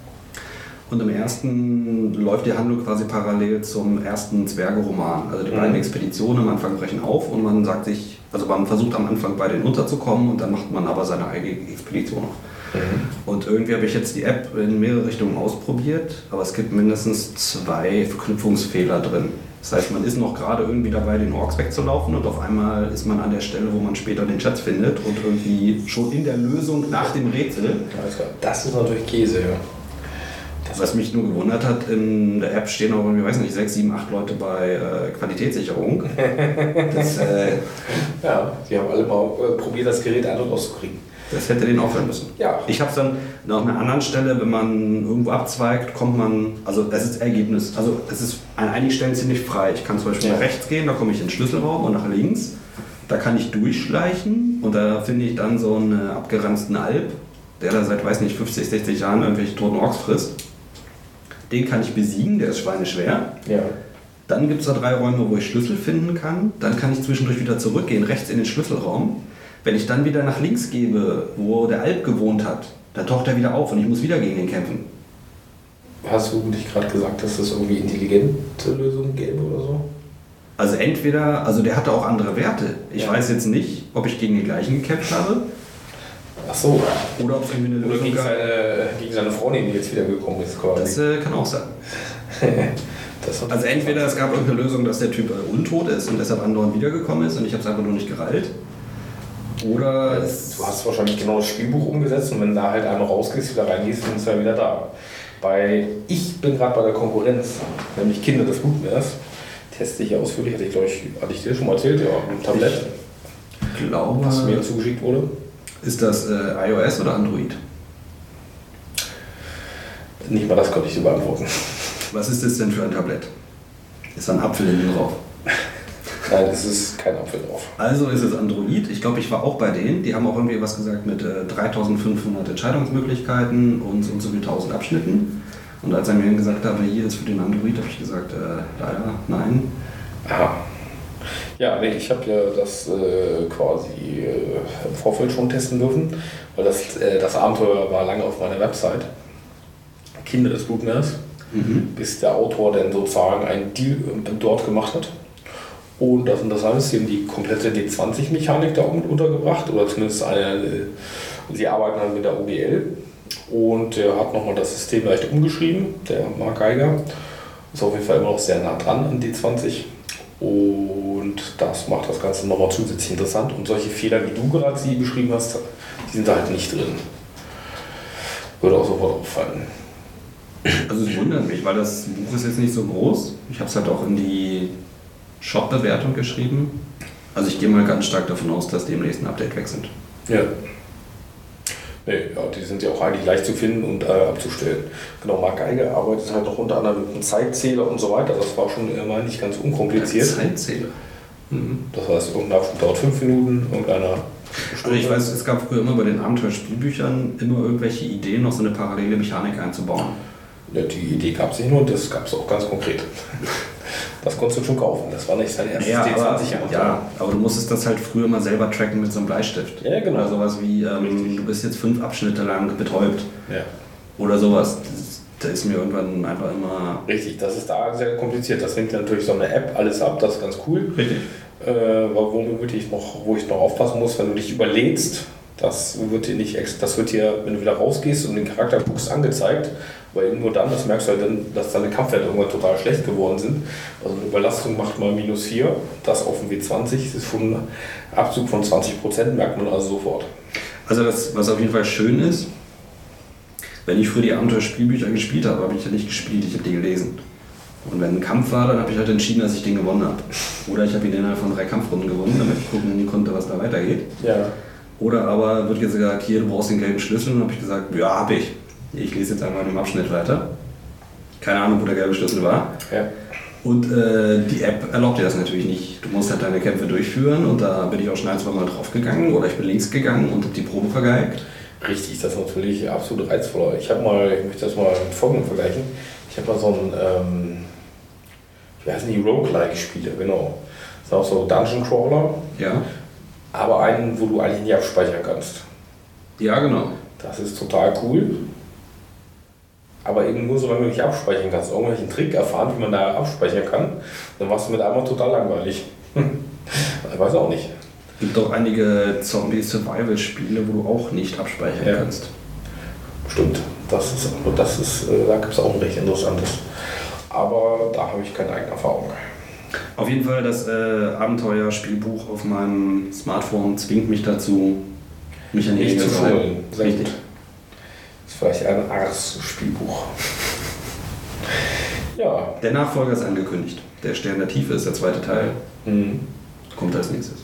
Und im ersten läuft die Handlung quasi parallel zum ersten Zwerge-Roman. Also die beiden Mhm. Expeditionen am Anfang brechen auf und man sagt sich, also man versucht am Anfang bei denen unterzukommen und dann macht man aber seine eigene Expedition auf. Mhm. Und irgendwie habe ich jetzt die App in mehrere Richtungen ausprobiert, aber es gibt mindestens zwei Verknüpfungsfehler drin. Das heißt, man ist noch gerade irgendwie dabei, den Orks wegzulaufen und auf einmal ist man an der Stelle, wo man später den Schatz findet und irgendwie schon in der Lösung nach dem Rätsel. Das ist natürlich Käse, ja. Das Was mich nur gewundert hat, in der App stehen auch irgendwie, weiß nicht, sechs, sieben, acht Leute bei äh, Qualitätssicherung. Das, äh, ja, die haben alle mal äh, probiert, das Gerät an- und auszukriegen. das hätte denen aufhören müssen. Ja. Ich habe es dann nach einer anderen Stelle, wenn man irgendwo abzweigt, kommt man, also es ist Ergebnis, also es ist an einigen Stellen ziemlich frei. Ich kann zum Beispiel Ja. nach rechts gehen, da komme ich in den Schlüsselraum und nach links, da kann ich durchschleichen und da finde ich dann so einen abgeranzten Alp, der da seit, weiß nicht, fünfzig, sechzig Jahren irgendwelche toten Orks frisst. Den kann ich besiegen, der ist schweineschwer. Ja. Dann gibt es da drei Räume, wo ich Schlüssel finden kann. Dann kann ich zwischendurch wieder zurückgehen, rechts in den Schlüsselraum. Wenn ich dann wieder nach links gebe, wo der Alp gewohnt hat, dann taucht er wieder auf und ich muss wieder gegen ihn kämpfen. Hast du nicht gerade gesagt, dass es irgendwie intelligente Lösungen gäbe oder so? Also entweder, also der hatte auch andere Werte. Ich Ja. weiß jetzt nicht, ob ich gegen den gleichen gekämpft habe Ach so. oder ob es irgendwie eine Oder Lösung gegen gab. seine, gegen seine Freundin, die jetzt wiedergekommen ist, quasi. Das äh, kann auch sein. Das hat- Also entweder es gab irgendeine Lösung, dass der Typ äh, untot ist und deshalb andauernd wiedergekommen ist und ich habe es einfach nur nicht gereilt. Oder es, Du hast wahrscheinlich genau das Spielbuch umgesetzt und wenn da halt einmal rausgehst, wieder reingehst, dann ist er wieder da. Bei, ich bin gerade bei der Konkurrenz, nämlich Kinder des Blutmeers. Teste ich ausführlich, hatte ich glaube ich, hatte ich dir schon mal erzählt, ja, ein Tablett, glaube, was mir zugeschickt wurde. ist das äh, iOS oder Android? Nicht mal das konnte ich dir beantworten. Was ist das denn für ein Tablett? Ist da ein Apfel hinten drauf? Nein, es ist kein Apfel drauf. Also ist es Android. Ich glaube, ich war auch bei denen. Die haben auch irgendwie was gesagt mit äh, dreitausendfünfhundert Entscheidungsmöglichkeiten und so und so viel tausend Abschnitten. Und als er mir gesagt hat, hier ist für den Android, habe ich gesagt, äh, leider nein. Aha. Ja, nee, ich habe ja das äh, quasi äh, im Vorfeld schon testen dürfen, weil das, äh, das Abenteuer war lange auf meiner Website. Kinder des Blutmeers, Mhm. bis der Autor dann sozusagen einen Deal äh, dort gemacht hat. Und das Interessante ist, sie haben die komplette D zwanzig Mechanik da unten untergebracht, oder zumindest eine, äh, sie arbeiten halt mit der O G L. Und der hat nochmal das System leicht umgeschrieben, der Mark Geiger. Ist auf jeden Fall immer noch sehr nah dran an D zwanzig. Und das macht das Ganze nochmal zusätzlich interessant. Und solche Fehler, wie du gerade sie beschrieben hast, die sind da halt nicht drin. Würde auch sofort auffallen. Also es wundert mich, weil das Buch ist jetzt nicht so groß. Ich habe es halt auch in die Shop-Bewertung geschrieben. Also ich gehe mal ganz stark davon aus, dass demnächst ein Update weg sind. Ja. Nee, ja, die sind ja auch eigentlich leicht zu finden und äh, abzustellen. Genau, Mark Geiger arbeitet halt noch unter anderem mit einem Zeitzähler und so weiter. Das war schon immer nicht ganz unkompliziert. Zeitzähler? Mhm. Das heißt, irgendein Abschnitt dauert fünf Minuten, irgendeiner Stunde. Ich weiß, es gab früher immer bei den Abenteuerspielbüchern immer irgendwelche Ideen, noch so eine parallele Mechanik einzubauen. Ja, die Idee gab es nicht nur, das gab es auch ganz konkret. Das konntest du schon kaufen, das war nicht sein erstes ja, D aber, zwanzig Jahre. Ja, aber du musstest das halt früher mal selber tracken mit so einem Bleistift. Ja, genau. Oder sowas wie, ähm, du bist jetzt fünf Abschnitte lang betäubt. Ja. Oder sowas. Das, da ist mir irgendwann einfach immer... Richtig, das ist da sehr kompliziert. Das hängt natürlich so eine App alles ab, das ist ganz cool. Richtig. Äh, womit ich noch, wo ich noch aufpassen muss, wenn du dich überlädst, das wird dir nicht ex das wird dir, wenn du wieder rausgehst und den Charakter guckst, angezeigt, weil nur dann, das merkst du halt dann, dass deine Kampfwerte irgendwann total schlecht geworden sind. Also eine Überlastung macht mal minus vier, das auf dem W zwanzig, das ist schon ein Abzug von zwanzig Prozent, merkt man also sofort. Also das, was auf jeden Fall schön ist, wenn ich früher die Abenteuerspielbücher gespielt habe, habe ich ja nicht gespielt, ich habe die gelesen. Und wenn ein Kampf war, dann habe ich halt entschieden, dass ich den gewonnen habe. Oder ich habe ihn innerhalb von drei Kampfrunden gewonnen, damit ich gucken konnte, was da weitergeht. Ja. Oder aber wird jetzt gesagt, hier, du brauchst den gelben Schlüssel. Und habe ich gesagt, ja, habe ich. Ich lese jetzt einmal im Abschnitt weiter. Keine Ahnung, wo der gelbe Schlüssel war. Ja. Und äh, die App erlaubt dir das natürlich nicht. Du musst halt deine Kämpfe durchführen und da bin ich auch schon ein, zwei Mal drauf gegangen oder ich bin links gegangen und habe die Probe vergeigt. Richtig, das ist natürlich absolut reizvoller. Ich habe mal, ich möchte das mal mit Folgendem vergleichen. Ich habe mal so ein, ähm, ich weiß nicht, Roguelike-Spiele, genau. Das ist auch so Dungeon Crawler, Ja. aber einen, wo du eigentlich nie abspeichern kannst. Ja, genau. Das ist total cool. Aber eben nur, solange du nicht abspeichern kannst. Irgendwelchen Trick erfahren, wie man da abspeichern kann, dann warst du mit einmal total langweilig. Ich weiß auch nicht. Es gibt auch einige Zombie-Survival-Spiele, wo du auch nicht abspeichern Ja. kannst. Stimmt, das ist, das ist, äh, da gibt es auch ein recht interessantes. Aber da habe ich keine eigene Erfahrung. Auf jeden Fall, das äh, Abenteuerspielbuch auf meinem Smartphone zwingt mich dazu, mich an die Nicht Regeln zu zu halten. schulen. Sehr Richtig. gut. Das ist vielleicht ein Ars-Spielbuch. Ja. Der Nachfolger ist angekündigt. Der Stern der Tiefe ist der zweite Teil. Mhm. Kommt als nächstes.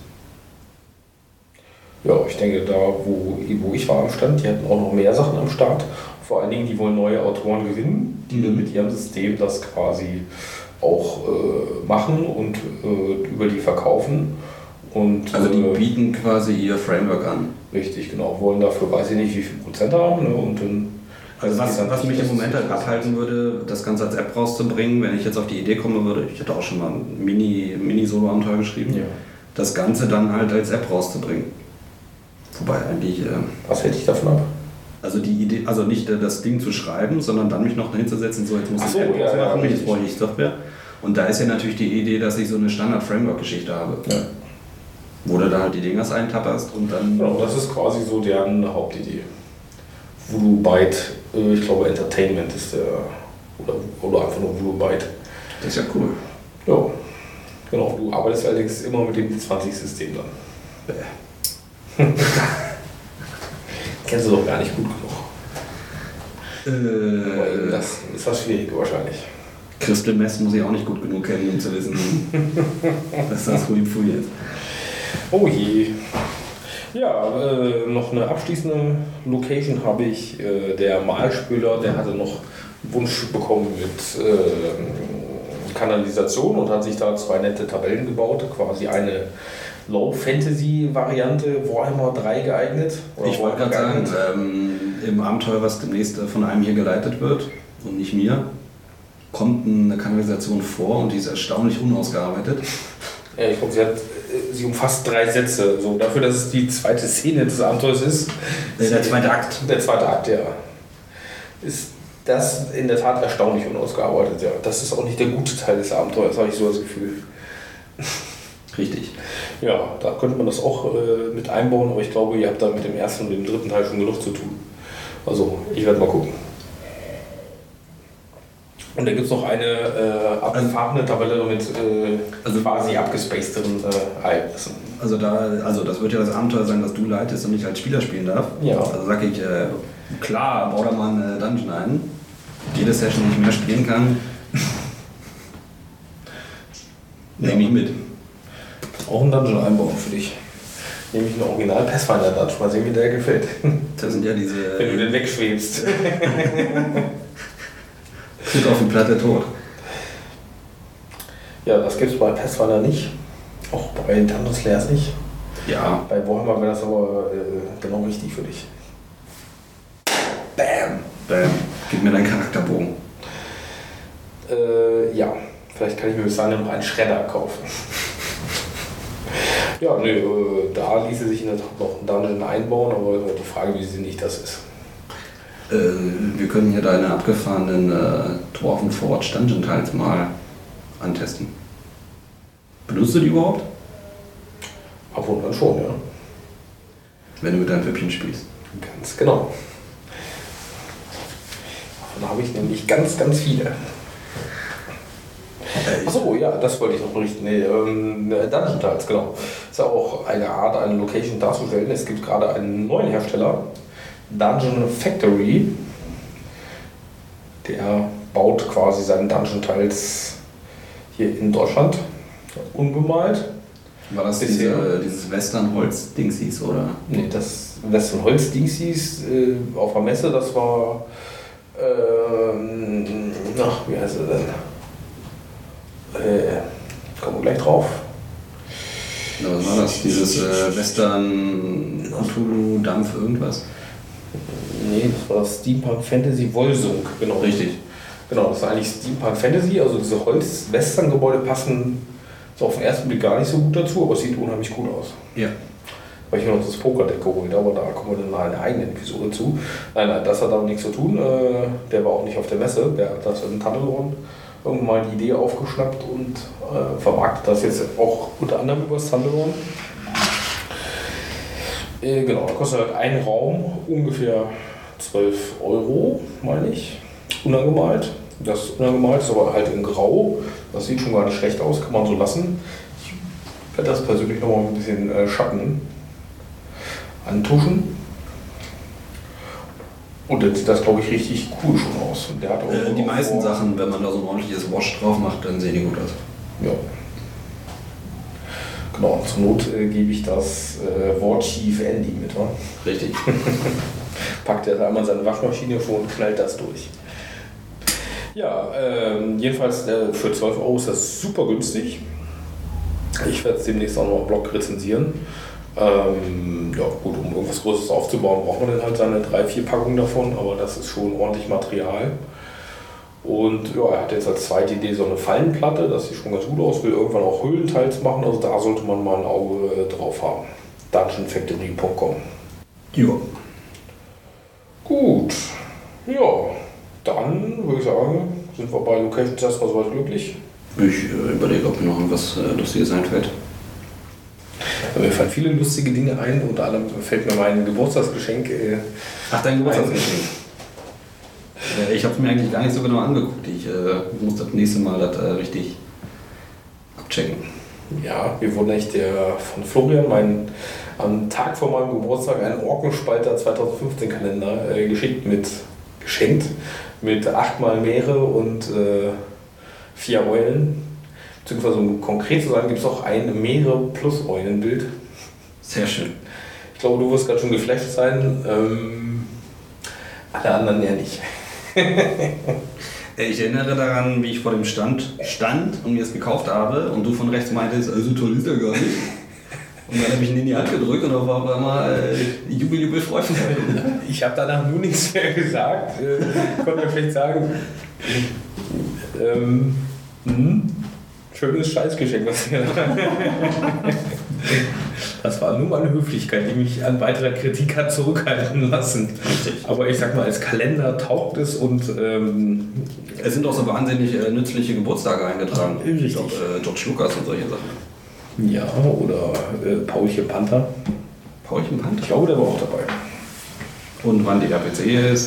Ja, ich denke, da wo, wo ich war am Stand, die hatten auch noch mehr Sachen am Start. Vor allen Dingen, die wollen neue Autoren gewinnen, die Mhm. mit ihrem System das quasi auch äh, machen und äh, über die verkaufen. Und, Also die äh, bieten quasi ihr Framework an. richtig, genau, wollen dafür, weiß ich nicht, wie viel Prozent haben. Ne? Und dann, Also was, dann was mich im das- Moment halt abhalten würde, das Ganze als App rauszubringen, wenn ich jetzt auf die Idee kommen würde, ich hätte auch schon mal ein Mini, Mini-Solo-Abenteuer geschrieben, Ja. das Ganze dann halt als App rauszubringen. Wobei eigentlich, äh, Was hätte ich davon ab? also die Idee, also nicht äh, das Ding zu schreiben, sondern dann mich noch hinzusetzen, so jetzt muss Ach ich so, eine App ja, draus ja, machen, jetzt richtig. brauche ich Software. Und da ist ja natürlich die Idee, dass ich so eine Standard-Framework-Geschichte habe, Ja. wo du da halt die Dingers eintapperst und dann... Genau, das ist quasi so deren Hauptidee. Voodoo Byte, äh, ich glaube Entertainment ist der, oder, oder einfach nur Voodoo Byte. Das ist ja cool. Ja, genau, du arbeitest allerdings immer mit dem D zwanzig-System dann. Bäh. Kennst du doch gar nicht gut genug. Aber eben Äh, das ist was schwierig wahrscheinlich. Crystal Mess muss ich auch nicht gut genug kennen, um zu wissen, dass das Hui Pfui ist. Oh je. Ja, äh, noch eine abschließende Location habe ich. Äh, der Malspüler, der hatte noch einen Wunsch bekommen mit äh, Kanalisation und hat sich da zwei nette Tabellen gebaut. Quasi eine Low-Fantasy-Variante, Warhammer drei geeignet. Oder Ich wollte gerade Warhammer sagen, geeignet. ähm, im Abenteuer, was demnächst äh, von einem hier geleitet wird und nicht mir, kommt eine Kanalisation vor und die ist erstaunlich unausgearbeitet. Ja, ich glaube, sie, hat, äh, sie umfasst drei Sätze. So, dafür, dass es die zweite Szene des Abenteuers ist. Äh, der zweite Akt. Der zweite Akt, ja. Ist das in der Tat erstaunlich unausgearbeitet, ja. Das ist auch nicht der gute Teil des Abenteuers, habe ich so das Gefühl. Richtig. Ja, da könnte man das auch äh, mit einbauen, aber ich glaube, ihr habt da mit dem ersten und dem dritten Teil schon genug zu tun. Also, ich werde mal gucken. Und da gibt es noch eine äh, abgefahrene Tabelle mit äh, Also- quasi abgespacederen äh, Ereignissen. Also, da, also das wird ja das Abenteuer sein, das du leitest und ich als Spieler spielen darf. Ja. Also sage ich, äh, klar, bau da mal eine Dungeon ein. Jede Session, die ich mehr spielen kann, nehme ich mit. Auch ein Dungeon einbauen für dich. Nehme ich einen Original Pathfinder Dungeon, mal sehen, wie der gefällt. Das sind ja diese... Wenn du den wegschwebst. Tritt auf die Platte tot. Ja, das gibt es bei Pathfinder nicht. Auch bei Dungeon Slayers nicht. Ja. Bei Warhammer wäre das aber äh, genau richtig für dich. Bam! Bam. Gib mir deinen Charakterbogen. Äh, ja, vielleicht kann ich mir bis dahin noch einen Schredder kaufen. Ja, nö, äh, da ließe sich in der Tat noch ein Dungeon einbauen, aber die Frage, wie sinnig das ist. Äh, wir können hier deine abgefahrenen äh, Dwarven Forge Dungeon Tiles mal antesten. Benutzt du die überhaupt? Ab und an schon, ja. Wenn du mit deinem Püppchen spielst. Ganz genau. Davon habe ich nämlich ganz, ganz viele. Achso, ja, das wollte ich noch berichten. Nee, ähm, Dungeon Tiles, genau. Ist ja auch eine Art, eine Location darzustellen. Es gibt gerade einen neuen Hersteller, Dungeon Factory. Der baut quasi seine Dungeon Tiles hier in Deutschland unbemalt. War das diese, dieses Western-Holz-Dingsies, oder? Nee, das Western-Holz-Dingsies äh, auf der Messe, das war. Ähm, ach, wie heißt er denn? Äh, kommen wir gleich drauf. Ja, was war das? Dieses äh, Western Cthulhu Dampf irgendwas? Nee, das war das Steampunk Fantasy Wolsung, genau. Richtig. Genau, das ist eigentlich Steampunk Fantasy, also diese Holz-Western-Gebäude passen so auf den ersten Blick gar nicht so gut dazu, aber es sieht unheimlich gut aus. Ja. Weil ich mir noch das Pokerdeck geholt habe, aber da kommen wir dann in einer eigenen Episode zu. Nein, nein, das hat damit nichts zu tun. Äh, der war auch nicht auf der Messe, der hat das in Tunnelrun irgendwann mal die Idee aufgeschnappt und äh, vermarktet das jetzt auch unter anderem über das Tunnelrun. Äh, genau, da kostet halt ein Raum ungefähr zwölf Euro, meine ich, unangemalt. Das unangemalt ist aber halt in Grau. Das sieht schon gar nicht schlecht aus, kann man so lassen. Ich werde das persönlich noch mal ein bisschen äh, Schatten antuschen. Und jetzt sieht das, glaube ich, richtig cool schon aus. Und der hat auch Äh, die meisten vor, Sachen, wenn man da so ein ordentliches Wash drauf macht, dann sehen die gut aus. Ja. Genau, zur Not äh, gebe ich das äh, Warchief Andy mit. Wa? Richtig. Packt er da einmal seine Waschmaschine vor und knallt das durch. Ja, ähm, jedenfalls äh, für zwölf Euro ist das super günstig. Ich werde es demnächst auch noch im Blog rezensieren. Ähm, ja gut, um irgendwas Großes aufzubauen, braucht man dann halt seine drei, vier Packungen davon, aber das ist schon ordentlich Material. Und ja, er hat jetzt als zweite Idee so eine Fallenplatte, das sieht schon ganz gut aus, will irgendwann auch Höhlenteils machen, also da sollte man mal ein Auge äh, drauf haben. dungeon factory punkt com. Ja. Gut, ja, dann würde ich sagen, sind wir bei Locations erstmal soweit glücklich. Ich äh, überlege, ob mir noch irgendwas äh, Lustiges einfällt. Mir fallen viele lustige Dinge ein, unter anderem fällt mir mein Geburtstagsgeschenk. Äh, Ach, dein Geburtstagsgeschenk. Äh, ich habe es mir eigentlich gar nicht so genau angeguckt. Ich äh, muss das nächste Mal das äh, richtig abchecken. Ja, mir wurde echt der von Florian mein, am Tag vor meinem Geburtstag ein Orkenspalter zweitausendfünfzehn Kalender äh, geschickt mit, geschenkt mit achtmal Meere und äh, vier Eulen. Beziehungsweise um konkret zu sein, gibt es auch ein Meere plus Eulenbild. Sehr schön. Ich glaube, du wirst gerade schon geflasht sein. Ähm, alle anderen eher nicht. Ich erinnere daran, wie ich vor dem Stand stand und mir es gekauft habe und du von rechts meintest, also toll ist er gar nicht. Und dann habe ich ihn in die Hand gedrückt und auf einmal äh, jubel, jubel, freut mich. Ich habe danach nur nichts mehr gesagt. Äh, konnte mir vielleicht sagen, ähm, hm, schönes Scheißgeschenk, was ihr Das war nur meine Höflichkeit, die mich an weiterer Kritik hat zurückhalten lassen. Richtig. Aber ich sag mal, als Kalender taugt es und ähm, Es sind auch so wahnsinnig äh, nützliche Geburtstage eingetragen. Richtig. Ich glaube, äh, George Lucas und solche Sachen. ja, oder äh, Paulchen Panther. Paulchen Panther. Ich glaube, der war auch dabei. Und wann die R P C ist.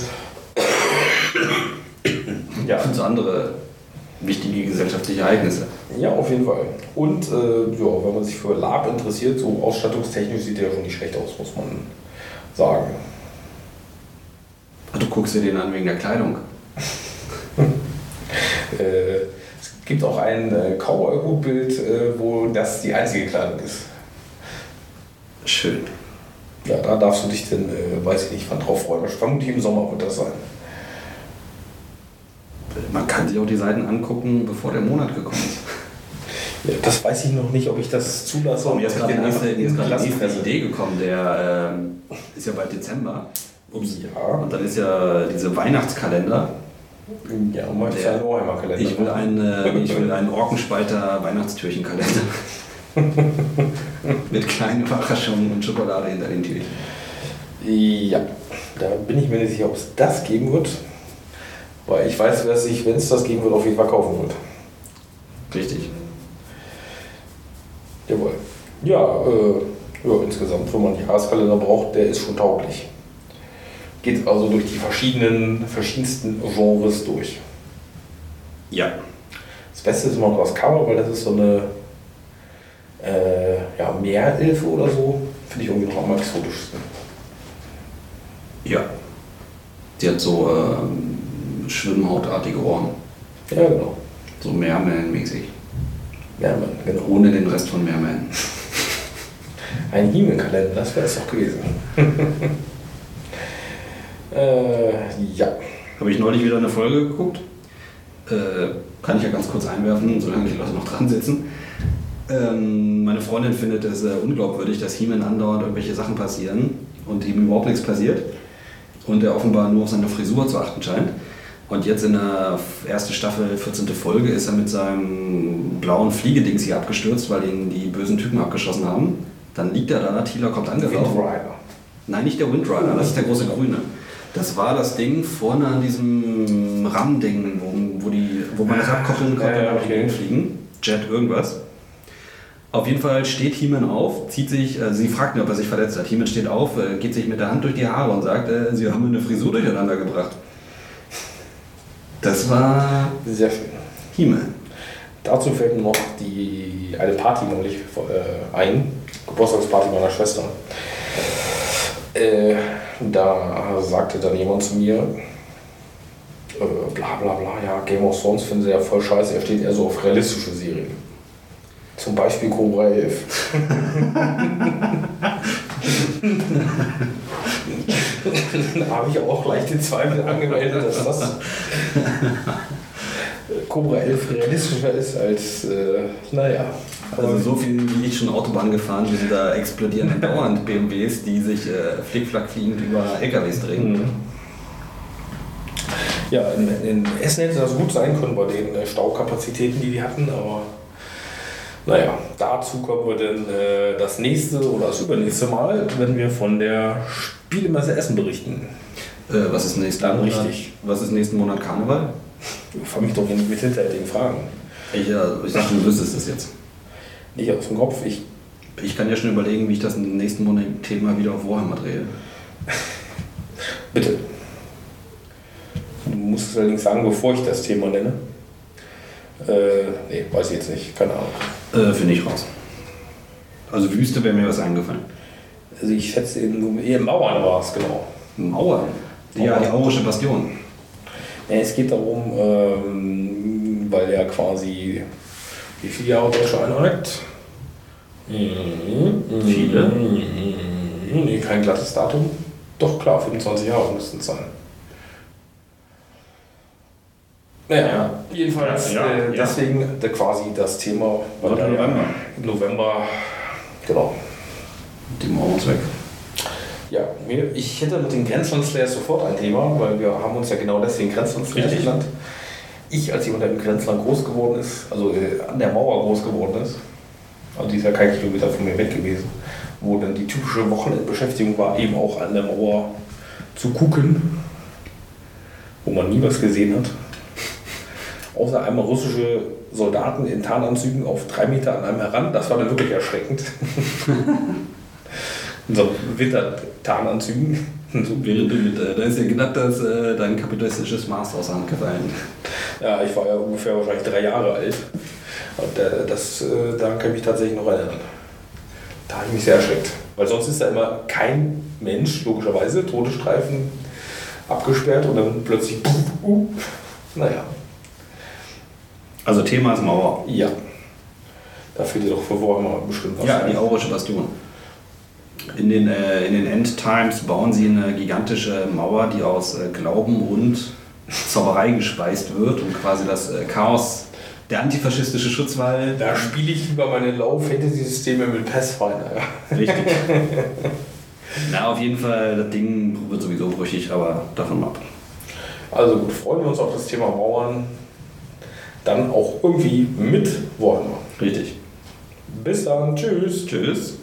Ja. Und so andere wichtige gesellschaftliche Ereignisse. Ja, auf jeden Fall. Und äh, ja, wenn man sich für Lab interessiert, so ausstattungstechnisch sieht der ja schon nicht schlecht aus, muss man sagen. Ach, du guckst dir den an wegen der Kleidung. äh, es gibt auch ein äh, Cowboy-Hutbild, äh, wo das die einzige Kleidung ist. Schön. Ja, da darfst du dich denn, äh, weiß ich nicht, wann drauf freuen. Vermutlich im Sommer wird das sein. Man kann sich auch die Seiten angucken, bevor der Monat gekommen ist. Ja, das weiß ich noch nicht, ob ich das zulasse. Mir ist gerade die nächste, in ist gerade die Klassen nächste fresse. Idee gekommen, der ähm, ist ja bald Dezember. Ups. Ja. Und dann ist ja diese Weihnachtskalender. Ja, und manchmal Der- ein Warhammer-Kalender. Ich will einen, äh, ich will einen Orkenspalter Weihnachtstürchenkalender. Mit kleinen Überraschungen und Schokolade hinter den Türchen. Ja, da bin ich mir nicht sicher, ob es das geben wird. Weil ich weiß, dass ich, wenn es das geben wird, auf jeden Fall kaufen wird. Richtig. Jawohl. Ja, äh, ja, insgesamt, wenn man einen Jahreskalender braucht, der ist schon tauglich. Geht also durch die verschiedenen, verschiedensten Genres durch. Ja. Das Beste ist immer noch das Cover, weil das ist so eine äh, ja, Meerelfe oder so. Finde ich irgendwie noch am exotischsten. Ja. Die hat so ähm, schwimmhautartige Ohren. Ja, genau. So Meerman-mäßig. Meerman, genau. Ohne den Rest von Meerman. Ein He-Man-Kalender, das wäre es doch gewesen. äh, ja. Habe ich neulich wieder eine Folge geguckt. Äh, kann ich ja ganz kurz einwerfen, solange die Leute noch dran sitzen. Ähm, meine Freundin findet es äh, unglaubwürdig, dass He-Man andauernd irgendwelche Sachen passieren und ihm überhaupt nichts passiert. Und er offenbar nur auf seine Frisur zu achten scheint. Und jetzt in der ersten Staffel, vierzehnte Folge, ist er mit seinem blauen Fliegedings hier abgestürzt, weil ihn die bösen Typen abgeschossen haben. Dann liegt er da, Thieler kommt angelaufen. Windrider. Nein, nicht der Windrider, das ist der große Grüne. Das war das Ding vorne an diesem RAM-Ding, wo, wo, die, wo man das abkoppeln konnte Ja, und okay. okay. fliegen. Jet irgendwas. Auf jeden Fall steht He-Man auf, zieht sich, äh, sie fragt ihn, ob er sich verletzt hat. He-Man steht auf, äh, geht sich mit der Hand durch die Haare und sagt, äh, sie haben mir eine Frisur durcheinander gebracht. Das war Sehr schön. He-Man. Dazu fällt mir noch die, eine Party neulich äh, ein, Geburtstagsparty meiner Schwester. Äh, da sagte dann jemand zu mir, äh, bla bla bla, ja, Game of Thrones finden sie ja voll scheiße, er steht eher so auf realistische Serien. Zum Beispiel Cobra elf. Da habe ich auch leicht den Zweifel angemeldet, dass das Cobra elf realistischer ist als, äh, naja. Also so viel wie ich schon Autobahn gefahren bin, da explodieren dauernd B M Ws, die sich äh, flickflack fliegend über L K Ws drehen. Mhm. Ja, in, in Essen hätte das gut sein können bei den äh, Staukapazitäten, die die hatten, aber naja, dazu kommen wir dann äh, das nächste oder das übernächste Mal, wenn wir von der Spielemesse Essen berichten. Äh, was ist nächsten Dann Monat? richtig. Was ist nächsten Monat Karneval? Ich frage mich doch nicht mit hinterhältigen Fragen. Ich, äh, ich dachte, du wüsstest das jetzt. Nicht aus dem Kopf, ich. Ich kann ja schon überlegen, wie ich das im nächsten Monat Thema wieder auf Warhammer drehe. Bitte. Du musst es allerdings sagen, bevor ich das Thema nenne. Äh, nee, weiß ich jetzt nicht, keine Ahnung. Äh, Finde ich raus. Also Wüste wäre mir was eingefallen. Also ich schätze, in, in Mauern war es, genau. Mauern? Ja, die Aurische Bastion. Ja, es geht darum, ähm, weil er quasi, wie viele Jahre deutsche Einheit? Mhm. Viele? Mhm. Nee, kein glattes Datum. Doch klar, fünfundzwanzig Jahre müssten es sein. Naja, ja, jedenfalls Ja, ja, äh, ja. deswegen äh, quasi das Thema, weil Oder da ja November. im November, genau. Die Mauer ist weg. Ja, mir- ich hätte mit den Grenzland-Slayers sofort ein Thema, weil wir haben uns ja genau deswegen Grenzland-Slayers Richtig. genannt. Ich, als jemand, der im Grenzland groß geworden ist, also äh, an der Mauer groß geworden ist, also die ist ja kein Kilometer von mir weg gewesen, wo dann die typische Wochenendbeschäftigung war, eben auch an der Mauer zu gucken, wo man nie was gesehen hat. Außer einmal russische Soldaten in Tarnanzügen auf drei Meter an einem heran, das war dann wirklich erschreckend. In so Wintertarnanzügen. So. Während du mit, äh, da ist ja knapp das, äh, dein kapitalistisches Maß aus der Hand gefallen. Ja, ich war ja ungefähr wahrscheinlich drei Jahre alt. Und äh, das, äh, daran kann ich mich tatsächlich noch erinnern. Da habe ich mich sehr erschreckt. Weil sonst ist da immer kein Mensch, logischerweise, Todesstreifen abgesperrt und dann plötzlich. Uh, naja, Also Thema ist Mauer. ja. Da fehlt dir doch für Warhammer bestimmt was. Ja, ein. die Aurische Bastion. In den, äh, in den Endtimes bauen sie eine gigantische Mauer, die aus äh, Glauben und Zauberei gespeist wird, um quasi das äh, Chaos, der antifaschistische Schutzwall. Da spiele ich lieber meine Low-Fantasy-Systeme mit Pathfinder. Ja. Richtig. Na, auf jeden Fall, das Ding wird sowieso brüchig, aber davon ab. Also gut, freuen wir uns auf das Thema Mauern. Dann auch irgendwie mit Warhammer. Richtig. Bis dann. Tschüss. Tschüss.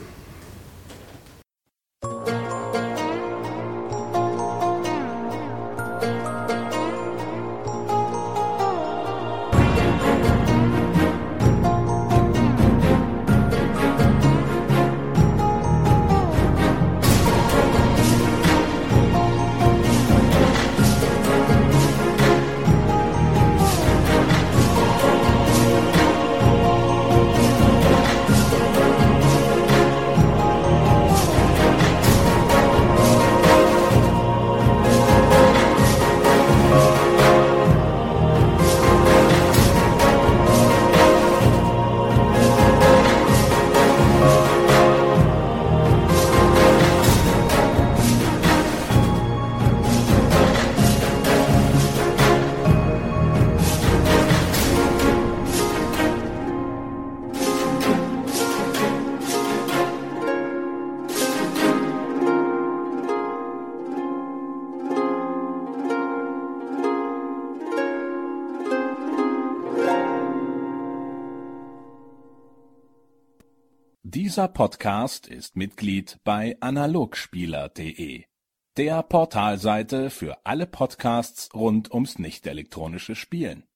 Dieser Podcast ist Mitglied bei analogspieler punkt de, der Portalseite für alle Podcasts rund ums nicht elektronische Spielen.